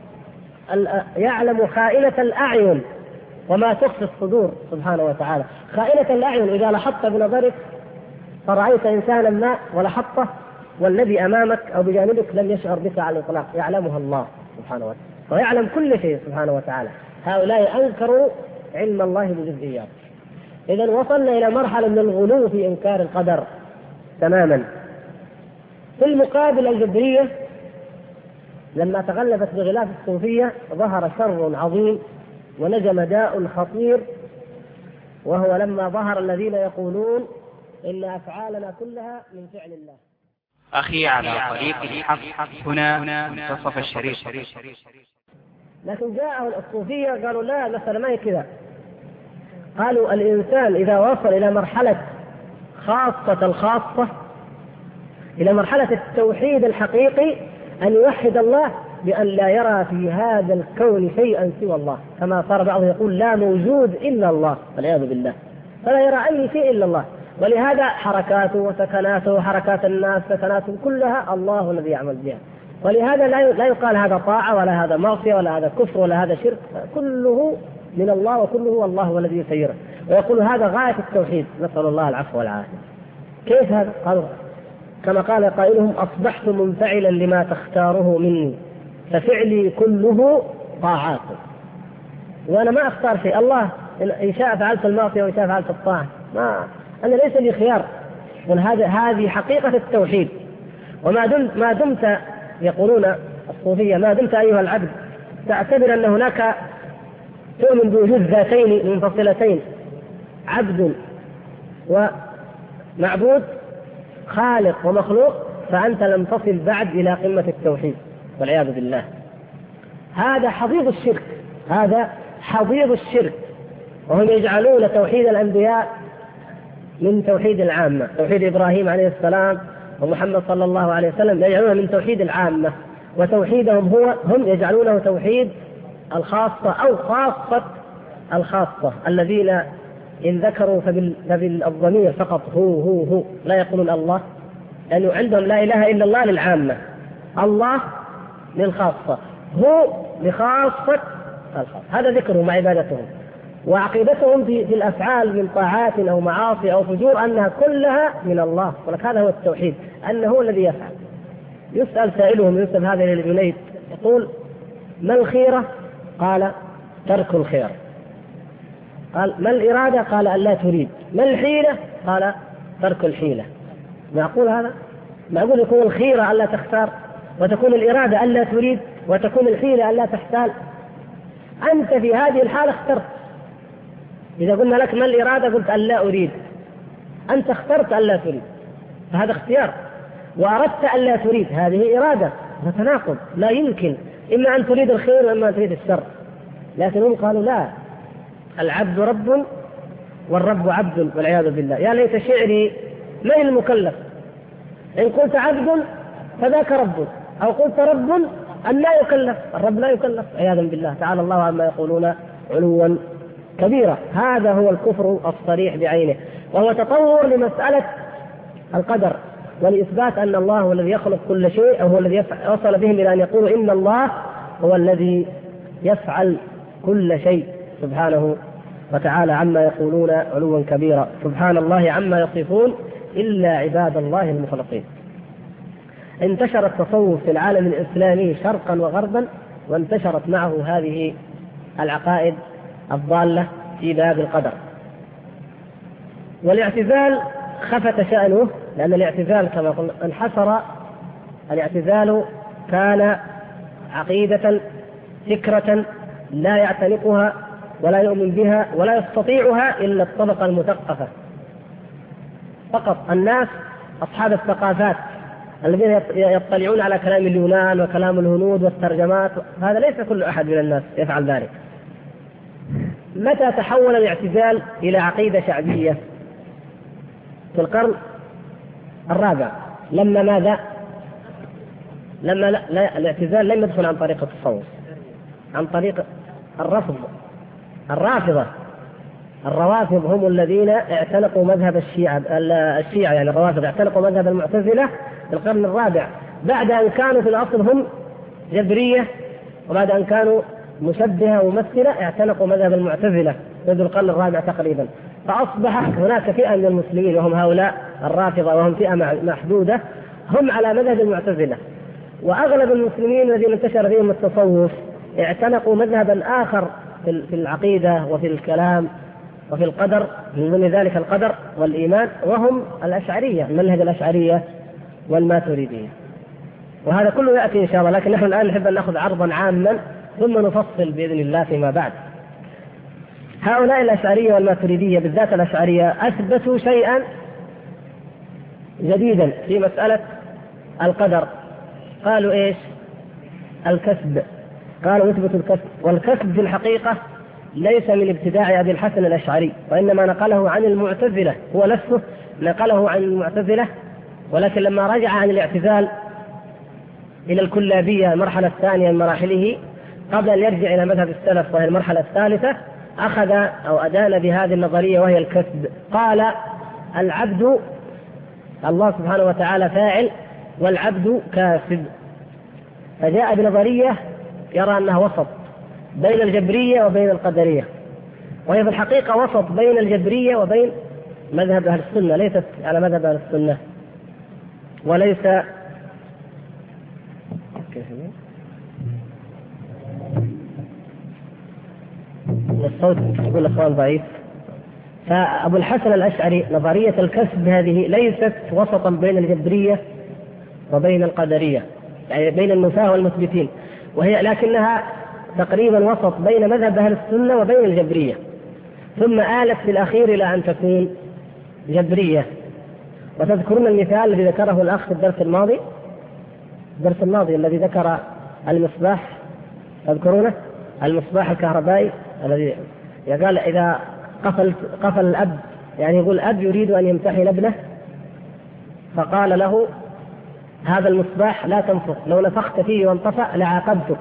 يعلم خائنة الأعين وما تخفي الصدور سبحانه وتعالى. خائنة الأعين إذا لحظت بنظرك فرأيت إنسانا ما ولحظته والذي أمامك أو بجانبك لم يشعر بك على الإطلاق، يعلمها الله سبحانه وتعالى، ويعلم كل شيء سبحانه وتعالى. هؤلاء أنكروا علم الله بالجزئيات. إذن وصلنا إلى مرحلة من الغلو في إنكار القدر تماما. في المقابل الجبرية لما تغلبت بغلاف الصوفية ظهر شر عظيم ونجم داء خطير، وهو لما ظهر الذين يقولون إن أفعالنا كلها من فعل الله. أخي على طريق الحق هنا منتصف الشريط. لكن جاء الصوفية قالوا لا، المسألة ما هي كذا. قالوا الإنسان إذا وصل إلى مرحلة خاصة الخاصة، إلى مرحلة التوحيد الحقيقي، أن يوحد الله بأن لا يرى في هذا الكون شيئا سوى الله، كما صار بعضهم يقول لا موجود إلا الله والعياذ بالله، فلا يرى أي شيء إلا الله. ولهذا حركاته وسكناته وحركات الناس سكناتهم كلها الله الذي يعمل بها. ولهذا لا يقال هذا طاعة ولا هذا معصية ولا هذا كفر ولا هذا شرك، كله من الله وكله هو الله هو الذي يسيره، ويقول هذا غاية التوحيد، نسأل الله العفو والعافية. كيف هذا؟ قالوا كما قال قائلهم: أصبحت منفعلا لما تختاره مني ففعلي كله طاعات. وأنا ما أختار شيء، الله إن شاء فعلت المعصية وإن شاء فعلت الطاعة، أنا ليس لي خيار. هذه حقيقة التوحيد. ما دمت يقولون الصوفية ما دمت أيها العبد تعتبر أن هناك تؤمن بوجود ذاتين منفصلتين، عبد ومعبود، خالق ومخلوق، فأنت لم تصل بعد إلى قمة التوحيد والعياذ بالله. هذا حضيض الشرك، هذا حضيض الشرك. وهم يجعلون توحيد الأنبياء من توحيد العامة، توحيد إبراهيم عليه السلام ومحمد صلى الله عليه وسلم يجعلونه من توحيد العامة، وتوحيدهم هم يجعلونه توحيد الخاصة أو خاصة الخاصة، الذين إن ذكروا فبالضمير فقط هو لا يقولون الله، لأنه يعني عندهم لا إله إلا الله للعامة، الله للخاصة، هو لخاصة الخاصة. هذا ذكرهم وعبادتهم. وعقيدتهم في الأفعال من طاعات أو معاصي أو فجور أنها كلها من الله. ولك هذا هو التوحيد، أنه هو الذي يفعل. يسأل سائلهم يوسف هذا للجنيد يقول: ما الخيرة؟ قال: ترك الخير. قال: ما الإرادة؟ قال: ألا تريد. ما الحيلة؟ قال: ترك الحيلة. معقول هذا؟ معقول يكون الخيرة ألا تختار، وتكون الإرادة ألا تريد، وتكون الحيلة ألا تحتال؟ أنت في هذه الحالة اخترت. إذا قلنا لك ما الإرادة قلت ألا أريد، أنت اخترت ألا تريد، فهذا اختيار. وأردت ألا تريد، هذه إرادة، تتناقض، لا يمكن، إما أن تريد الخير وإما أن تريد الشر. لكن هم قالوا لا، العبد رب والرب عبد والعياذ بالله. يا ليت شعري من المكلف، إن قلت عبد فذاك رب، أو قلت رب أن لا يكلف، الرب لا يكلف عياذا بالله، تعالى الله عما يقولون علوا كبيرا. هذا هو الكفر الصريح بعينه، وهو تطور لمسألة القدر ولإثبات أن الله هو الذي يخلق كل شيء، أو هو الذي وصل بهم إلى أن يقولوا إن الله هو الذي يفعل كل شيء سبحانه وتعالى عما يقولون علوا كبيرا. سبحان الله عما يصفون إلا عباد الله المخلصين. انتشر التصوف في العالم الإسلامي شرقا وغربا، وانتشرت معه هذه العقائد الضالة في باب القدر. والاعتزال خفت شأنه، لأن الاعتزال كما قلنا انحصر. الاعتزال كان عقيدة، فكرة لا يعتنقها ولا يؤمن بها ولا يستطيعها إلا الطبقة المثقفة فقط. الناس أصحاب الثقافات الذين يطلعون على كلام اليونان وكلام الهنود والترجمات، هذا ليس كل أحد من الناس يفعل ذلك. متى تحول الاعتزال إلى عقيدة شعبية؟ في القرن الرابع. لما ماذا؟ لما الاعتزال لم يدخل عن طريق التصوف، عن طريق الرفض. الرافضة، الروافض هم الذين اعتنقوا مذهب الشيعة يعني الروافض اعتنقوا مذهب المعتزلة في القرن الرابع، بعد أن كانوا في الأصل هم جبرية، وبعد أن كانوا مشبهة وممثلة اعتنقوا مذهب المعتزلة منذ القرن الرابع تقريبا. فأصبح هناك فئة من المسلمين وهم هؤلاء الرافضة، وهم فئة محدودة، هم على مذهب المعتزلة. وأغلب المسلمين الذين انتشر فيهم التصوف اعتنقوا مذهبا آخر في العقيدة وفي الكلام وفي القدر، من ضمن ذلك القدر والإيمان، وهم الأشعرية، منهج الأشعرية والماتريدية. وهذا كله يأتي إن شاء الله، لكن نحن الآن نحب أن نأخذ عرضا عاما ثم نفصل بإذن الله فيما بعد. هؤلاء الأشعرية والماتريدية، بالذات الأشعرية، أثبتوا شيئا جديدا في مسألة القدر. قالوا إيش؟ الكسب. قالوا يثبت الكسب، والكسب في الحقيقة ليس من ابتداع أبي الحسن الأشعري، وإنما نقله عن المعتزلة، هو نفسه نقله عن المعتزلة. ولكن لما رجع عن الاعتزال إلى الكلابية المرحلة الثانية من مراحله، قبل أن يرجع إلى مذهب السلف وهي المرحلة الثالثة، أخذ أو أدان بهذه النظرية وهي الكسب. قال العبد، الله سبحانه وتعالى فاعل والعبد كاسب، فجاء بنظرية يرى أنها وسط بين الجبرية وبين القدرية. وهي في الحقيقة وسط بين الجبرية وبين مذهب أهل السنة، ليست على مذهب أهل السنة وليس الصوت يقول الأخوان ضعيف. فأبو الحسن الأشعري نظرية الكسب هذه ليست وسطا بين الجبرية وبين القدرية، يعني بين النفاة والمثبتين، وهي لكنها تقريبا وسط بين مذهب أهل السنة وبين الجبرية، ثم آلت في الأخير إلى أن تكون جبرية. وتذكرون المثال الذي ذكره الأخ في الدرس الماضي الذي ذكر المصباح، تذكرونه؟ المصباح الكهربائي الذي قال إذا قفل الأب، يعني يقول الأب يريد أن يمتحن ابنه فقال له هذا المصباح لا تنفخ، لو نفخت فيه وانطفأ لعاقبتك.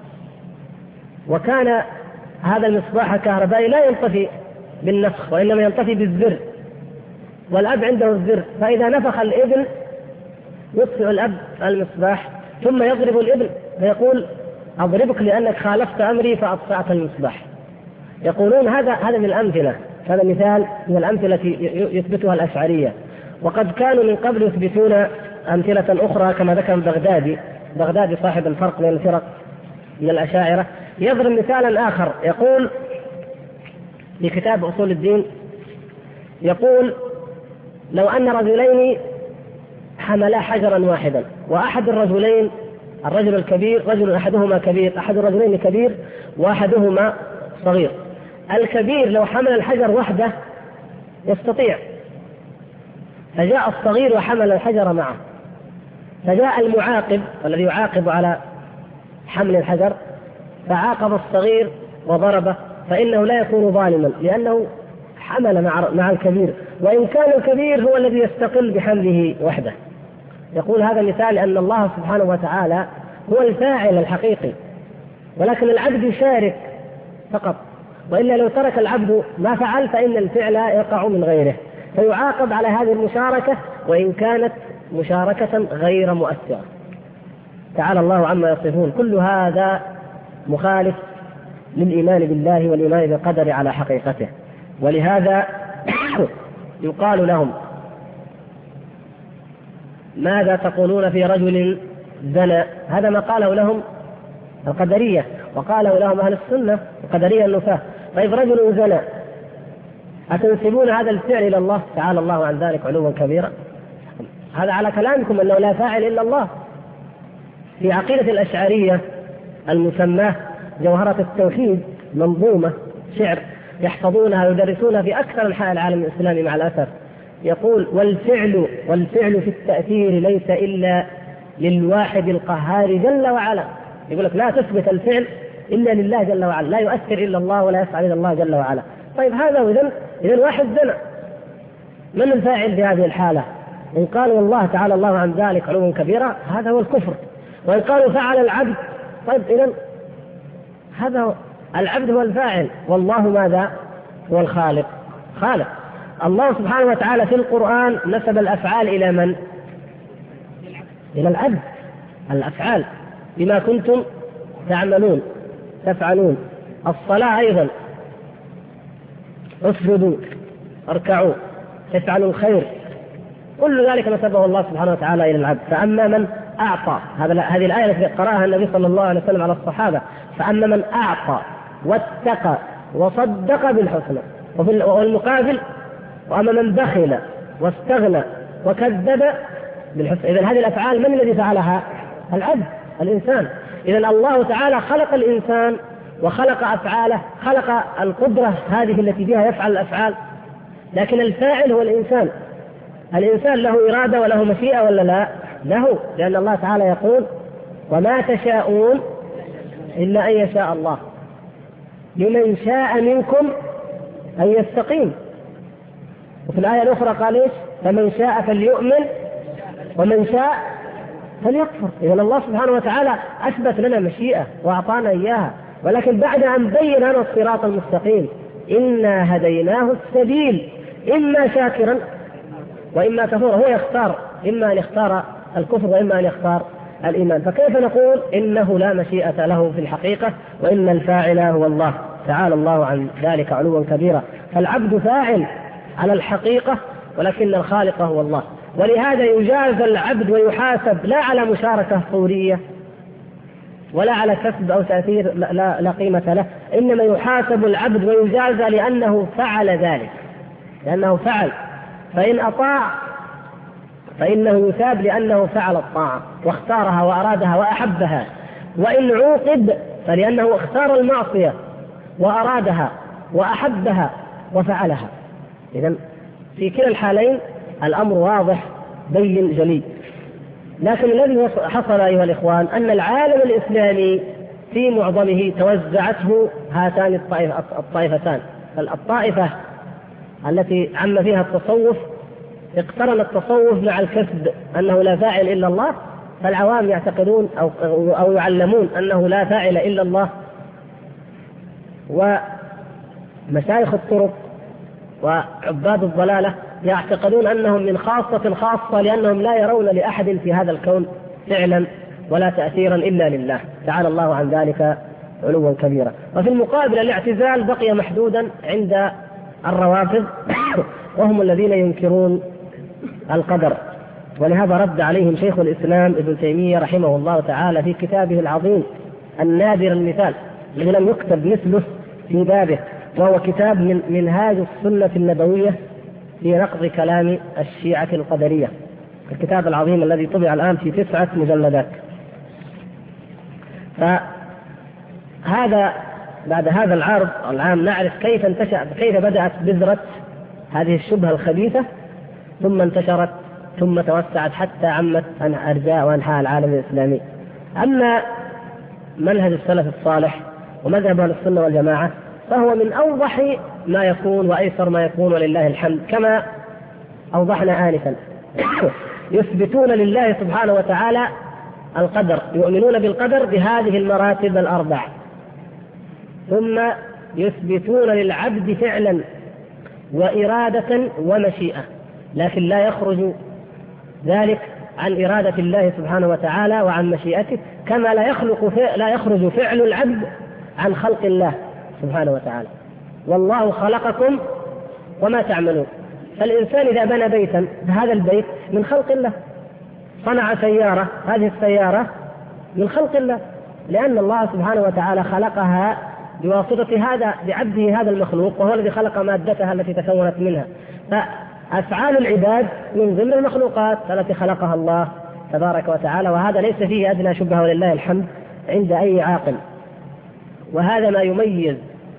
وكان هذا المصباح الكهربائي لا ينطفي بالنفخ وإنما ينطفي بالزر، والأب عنده الزر، فإذا نفخ الابن يطفئ الأب المصباح ثم يضرب الابن فيقول أضربك لأنك خالفت أمري فأطفأت المصباح. يقولون هذا من الأمثلة، هذا مثال من الأمثلة يثبتها الأشعرية. وقد كانوا من قبل يثبتون أمثلة أخرى كما ذكر بغدادي صاحب الفرق بين الفرق من الأشاعرة، يضرب مثالا آخر. يقول في كتاب أصول الدين، يقول لو أن رجلين حملا حجرا واحدا، وأحد الرجلين الرجل الكبير، رجل أحدهما كبير، أحد الرجلين كبير وأحدهما صغير، الكبير لو حمل الحجر وحده يستطيع، فجاء الصغير وحمل الحجر معه، فجاء المعاقب الذي يعاقب على حمل الحجر فعاقب الصغير وضربه، فإنه لا يكون ظالما لأنه حمل مع الكبير، وإن كان الكبير هو الذي يستقل بحمله وحده. يقول هذا مثال أن الله سبحانه وتعالى هو الفاعل الحقيقي، ولكن العبد يشارك فقط، وإلا لو ترك العبد ما فعل فإن الفعل يقع من غيره، فيعاقب على هذه المشاركة وإن كانت مشاركة غير مؤثرة. تعالى الله عما يصفون. كل هذا مخالف للإيمان بالله والإيمان بالقدر على حقيقته. ولهذا يقال لهم ماذا تقولون في رجل زنى؟ هذا ما قاله لهم القدرية، وقاله لهم أهل السنة القدرية النفاة. طيب رجل زنى، أتنسبون هذا الفعل إلى الله؟ تعالى الله عن ذلك علوا كبيرا. هذا على كلامكم أنه لا فاعل إلا الله. في عقيدة الأشعرية المسماة جوهرة التوحيد منظومة شعر يحفظونها ويدرسونها في أكثر أنحاء العالم الإسلامي مع الأسف. يقول والفعل في التأثير ليس إلا للواحد القهار جل وعلا. يقول لك لا تثبت الفعل إلا لله جل وعلا، لا يؤثر إلا الله ولا يفعل إلا الله جل وعلا. طيب هذا إذن واحد زنا، من الفاعل في هذه الحالة؟ إن قالوا الله تعالى الله عن ذلك علوا كبيرا هذا هو الكفر، وإن قالوا فعل العبد طيب إذن هذا العبد هو الفاعل والله ماذا؟ هو الخالق. خالق. الله سبحانه وتعالى في القرآن نسب الأفعال إلى من؟ إلى العبد. الأفعال بما كنتم تعملون تفعلون. الصلاة أيضا اسجدوا اركعوا افعلوا الخير، كل ذلك نسبه الله سبحانه وتعالى إلى العبد. فأما من أعطى، هذه الآية التي قرأها النبي صلى الله عليه وسلم على الصحابة، فأما من أعطى واتقى وصدق بالحسنى، والمقابل وأما من بخل واستغنى وكذب بالحسنى. إذن هذه الأفعال من الذي فعلها؟ العبد الإنسان. إذن الله تعالى خلق الإنسان وخلق أفعاله، خلق القدرة هذه التي بها يفعل الأفعال، لكن الفاعل هو الإنسان. الإنسان له إرادة وله مشيئة ولا لا؟ له، لأن الله تعالى يقول وما تشاءون إلا أن يشاء الله لمن شاء منكم أن يستقيم. وفي الآية الأخرى قال إيش؟ فمن شاء فليؤمن ومن شاء فليكفر. إذن الله سبحانه وتعالى أثبت لنا مشيئة وأعطانا إياها، ولكن بعد أن بين لنا الصراط المستقيم إنا هديناه السبيل إما شاكرا وإما كفورا. هو يختار، إما أن يختار الكفر وإما أن يختار الإيمان. فكيف نقول إنه لا مشيئة له في الحقيقة وإن الفاعل هو الله؟ تعالى الله عن ذلك علوا كبيرا. فالعبد فاعل على الحقيقة، ولكن الخالق هو الله. ولهذا يجازى العبد ويحاسب لا على مشاركة فورية ولا على كسب أو تأثير لا قيمة له، إنما يحاسب العبد ويجازى لأنه فعل ذلك، لأنه فعل. فإن أطاع فإنه يثاب لأنه فعل الطاعة واختارها وأرادها وأحبها، وإن عوقب فلأنه اختار المعصية وأرادها وأحبها وفعلها. إذن في كلا الحالين الأمر واضح بين جلي. لكن الذي حصل أيها الإخوان أن العالم الإسلامي في معظمه توزعته هاتان الطائفتان. الطائفة التي عم فيها التصوف اقترن التصوف مع الكسب أنه لا فاعل إلا الله، فالعوام يعتقدون أو يعلمون أنه لا فاعل إلا الله، ومشايخ الطرق وعباد الضلالة يعتقدون أنهم من خاصة لأنهم لا يرون لأحد في هذا الكون فعلا ولا تأثيرا إلا لله تعالى الله عن ذلك علوا كبيرا. وفي المقابل الاعتزال بقي محدودا عند الروافض وهم الذين ينكرون القدر، ولهذا رد عليهم شيخ الإسلام ابن تيمية رحمه الله تعالى في كتابه العظيم النادر المثال الذي لم يكتب مثله في بابه، وهو كتاب من منهاج السنة النبوية في نقض كلام الشيعة القدرية، الكتاب العظيم الذي طبع الآن في 9 مجلدات. فهذا بعد هذا العرض العام نعرف كيف بدأت بذرة هذه الشبهة الخبيثة، ثم انتشرت ثم توسعت حتى عمت أرجاء وأنحاء العالم الإسلامي. أما منهج السلف الصالح ومذهب أهل السنة والجماعة فهو من أوضح ما يكون وأيسر ما يكون ولله الحمد، كما أوضحنا آنفا. يثبتون لله سبحانه وتعالى القدر، يؤمنون بالقدر بهذه المراتب الأربع، ثم يثبتون للعبد فعلا وإرادة ومشيئة، لكن لا يخرج ذلك عن إرادة الله سبحانه وتعالى وعن مشيئته، كما لا يخرج فعل العبد عن خلق الله سبحانه وتعالى. والله خلقكم وما تعملون. فالإنسان إذا بنى بيتا هذا البيت من خلق الله، صنع سيارة هذه السيارة من خلق الله، لأن الله سبحانه وتعالى خلقها بواسطة هذا بعبده هذا المخلوق، وهو الذي خلق مادتها التي تكونت منها. فأفعال العباد من ضمن المخلوقات التي خلقها الله تبارك وتعالى، وهذا ليس فيه أدنى شبهة ولله الحمد عند أي عاقل. وهذا ما يميز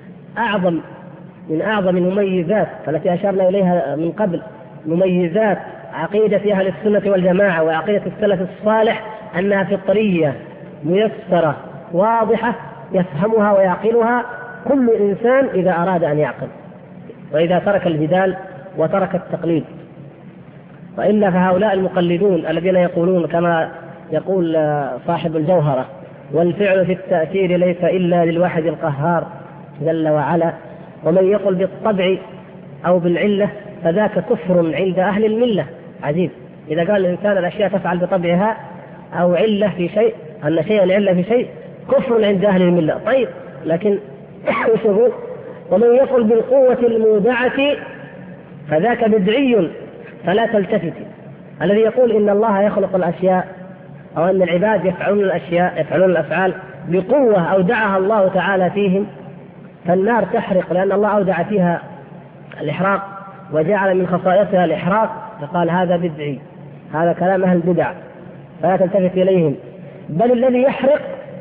من أعظم المميزات التي أشرنا إليها من قبل، مميزات عقيدة أهل السنة والجماعة وعقيدة السلف الصالح، أنها فطرية ميسرة واضحة يفهمها ويعقلها كل إنسان إذا أراد أن يعقل، وإذا ترك الجدال وترك التقليد. وإلا فهؤلاء المقلدون الذين يقولون كما يقول صاحب الجوهرة: والفعل في التأثير ليس إلا للواحد القهار جل وعلا، ومن يقل بالطبع أو بالعلة فذاك كفر عند أهل الملة. عجيب، إذا قال الإنسان الأشياء تفعل بطبعها أو علة في شيء، أن شيئا علة في شيء، كفر عند أهل الملة. طيب، لكن ومن يقل بالقوة المودعة فذاك بدعي فلا تلتفت. الذي يقول إن الله يخلق الأشياء أو أن العباد يفعلون الأفعال بقوة أودعها الله تعالى فيهم، فالنار تحرق لأن الله أودع فيها الإحراق وجعل من خصائصها الإحراق، فقال هذا بدعي، هذا كلام أهل البدع فلا تلتفت إليهم. بل الذي يحرق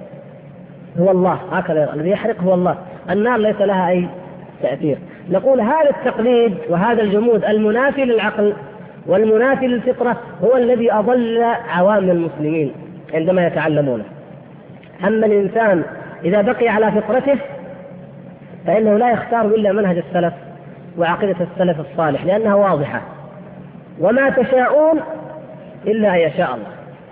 هو الله، هكذا الذي يحرق هو الله، النار ليس لها أي تأثير. نقول هذا التقليد وهذا الجمود المنافي للعقل والمنافي للفطرة هو الذي أضل عوام المسلمين عندما يتعلمونه. أما الإنسان إذا بقي على فطرته فإنه لا يختار إلا منهج السلف وعقيدة السلف الصالح، لأنها واضحة: وما تشاءون إلا أن يشاء الله.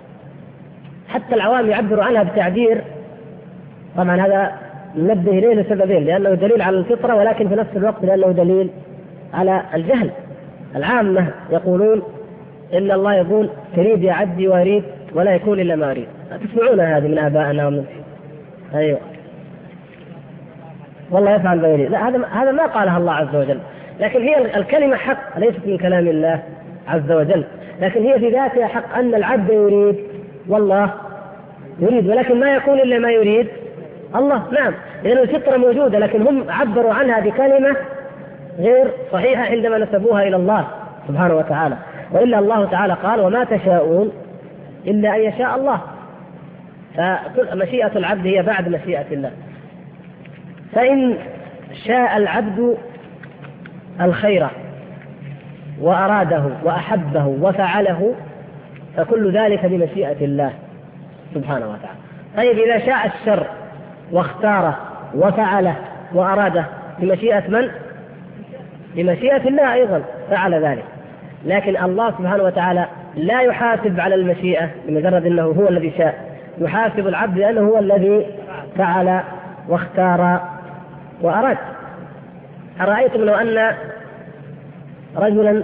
حتى العوام يعبروا عنها بتعبير، طبعا هذا ننبه إليه لسببين: لأنه دليل على الفطرة، ولكن في نفس الوقت لأنه دليل على الجهل. العامة يقولون إن الله يقول تريد يا عبدي وأريد ولا يكون إلا ما أريد. تسمعون هذه من آبائنا ومن أيوة. والله يفعل ما يريد. لا، هذا ما قالها الله عز وجل، لكن هي الكلمة حق، ليست من كلام الله عز وجل، لكن هي في ذاتها حق أن العبد يريد والله يريد، ولكن ما يكون إلا ما يريد الله. نعم، لأن الفطرة موجودة، لكن هم عبروا عنها بكلمة غير صحيحة عندما نسبوها إلى الله سبحانه وتعالى. وإلا الله تعالى قال: وما تشاءون إلا أن يشاء الله. فمشيئة العبد هي بعد مشيئة الله. فإن شاء العبد الخير وأراده وأحبه وفعله فكل ذلك بمشيئة الله سبحانه وتعالى. طيب إذا شاء الشر واختاره وفعله وأراده بمشيئة من؟ بمشيئة الله أيضا فعل ذلك. لكن الله سبحانه وتعالى لا يحاسب على المشيئة بمجرد أنه هو الذي شاء، يحاسب العبد لأنه هو الذي فعل واختار وأراد. أرأيتم لو أن رجلا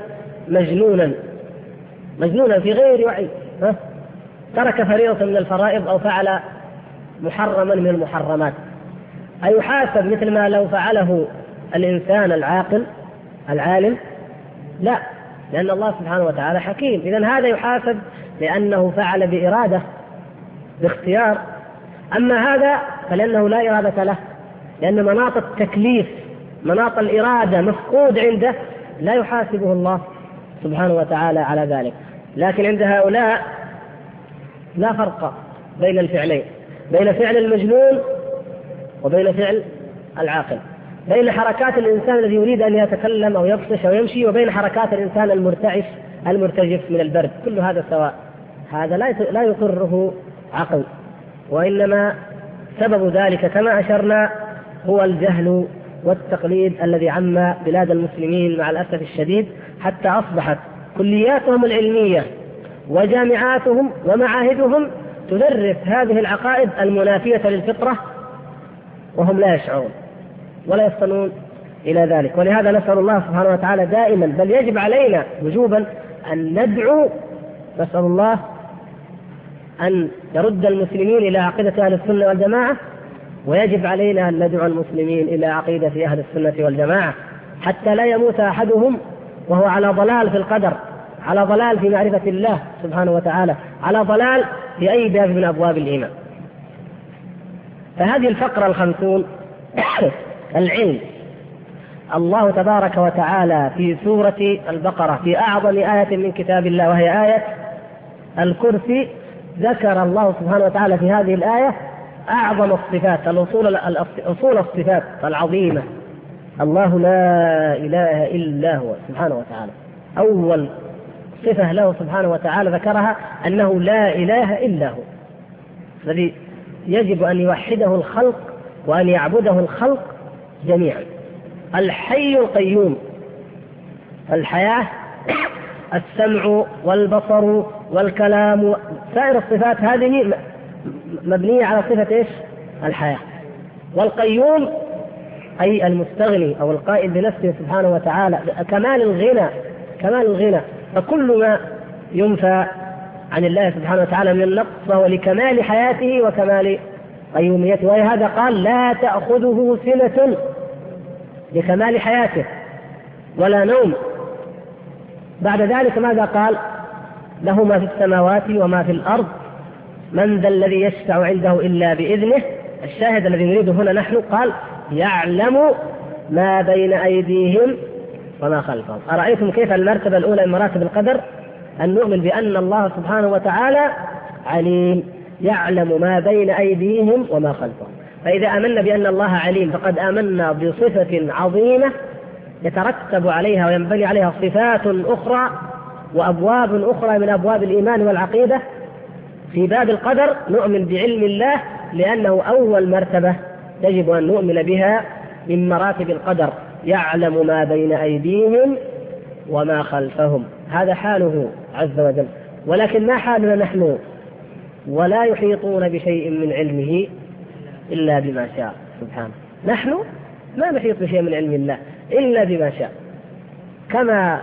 مجنونا في غير وعي ترك فريضة من الفرائض أو فعل محرما من المحرمات، أيحاسب مثل ما لو فعله الإنسان العاقل العالم؟ لا، لأن الله سبحانه وتعالى حكيم. إذن هذا يحاسب لأنه فعل بإرادة باختيار. أما هذا فلأنه لا إرادة له، لأن مناط التكليف مناط الإرادة مفقود عنده، لا يحاسبه الله سبحانه وتعالى على ذلك. لكن عند هؤلاء لا فرق بين الفعلين، بين فعل المجنون وبين فعل العاقل، بين حركات الإنسان الذي يريد أن يتكلم أو يبطش أو يمشي وبين حركات الإنسان المرتجف من البرد. كل هذا سواء، هذا لا يقره عقل، وإنما سبب ذلك كما أشرنا هو الجهل والتقليد الذي عم بلاد المسلمين مع الأسف الشديد، حتى أصبحت كلياتهم العلمية وجامعاتهم ومعاهدهم تدرس هذه العقائد المنافية للفطرة وهم لا يشعرون ولا يصلون إلى ذلك. ولهذا نسأل الله سبحانه وتعالى دائما، بل يجب علينا وجوبا أن ندعو، نسأل الله أن يرد المسلمين إلى عقيدة أهل السنة والجماعة، ويجب علينا أن ندعو المسلمين إلى عقيدة أهل السنة والجماعة، حتى لا يموت أحدهم وهو على ضلال في القدر، على ضلال في معرفة الله سبحانه وتعالى، على ضلال في أي باب من أبواب الإيمان. فهذه الفقرة 50 العلم. الله تبارك وتعالى في سورة البقرة في أعظم آية من كتاب الله وهي آية الكرسي، ذكر الله سبحانه وتعالى في هذه الآية أعظم الصفات، أصول الصفات العظيمة. الله لا إله إلا هو سبحانه وتعالى. أول صفة له سبحانه وتعالى ذكرها أنه لا إله إلا هو، الذي يجب أن يوحده الخلق وأن يعبده الخلق جميعا. الحي القيوم، الحياة، السمع والبصر والكلام، سائر الصفات هذه مبنية على صفة إيش؟ الحياة. والقيوم أي المستغني أو القائل بنفسه سبحانه وتعالى، كمال الغنى، فكل ما ينفى عن الله سبحانه وتعالى من النقص فهو لكمال حياته وكمال قيوميته. ولهذا قال لا تأخذه سنة، لكمال حياته، ولا نوم. بعد ذلك ماذا قال؟ له ما في السماوات وما في الأرض، من ذا الذي يشفع عنده إلا بإذنه. الشاهد الذي نريده هنا نحن قال يعلم ما بين أيديهم وما خلفهم. أرأيتم كيف المرتبة الأولى من مراتب القدر؟ أن نؤمن بأن الله سبحانه وتعالى عليم، يعلم ما بين أيديهم وما خلفهم. فإذا آمنا بأن الله عليم فقد آمنا بصفة عظيمة يترتب عليها وينبني عليها صفات أخرى وأبواب أخرى من أبواب الإيمان والعقيدة. في باب القدر نؤمن بعلم الله لأنه أول مرتبة يجب أن نؤمن بها من مراتب القدر، يعلم ما بين أيديهم وما خلفهم. هذا حاله عز وجل. ولكن ما حالنا نحن؟ ولا يحيطون بشيء من علمه إلا بما شاء سبحانه. نحن ما نحيط بشيء من علم الله إلا بما شاء، كما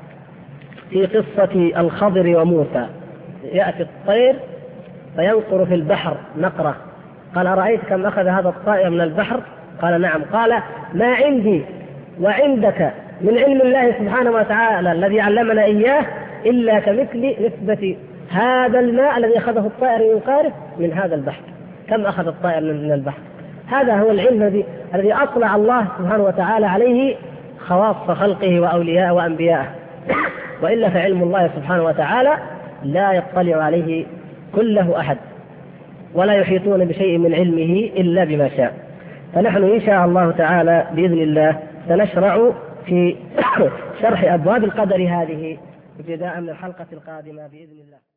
في قصة الخضر وموسى، يأتي الطير فينقر في البحر نقرة، قال أرأيت كم أخذ هذا الطائر من البحر؟ قال نعم. قال ما عندي وعندك من علم الله سبحانه وتعالى الذي علمنا إياه إلا كمثل نسبة هذا الماء الذي أخذه الطائر من قاره من هذا البحر. كم أخذ الطائر من البحر؟ هذا هو العلم الذي أطلع الله سبحانه وتعالى عليه خواص خلقه وأولياء وأنبياءه. وإلا فعلم الله سبحانه وتعالى لا يطلع عليه كله أحد، ولا يحيطون بشيء من علمه إلا بما شاء. فنحن إن شاء الله تعالى بإذن الله سنشرع في شرح أبواب القدر هذه ابتداء من الحلقة القادمة بإذن الله.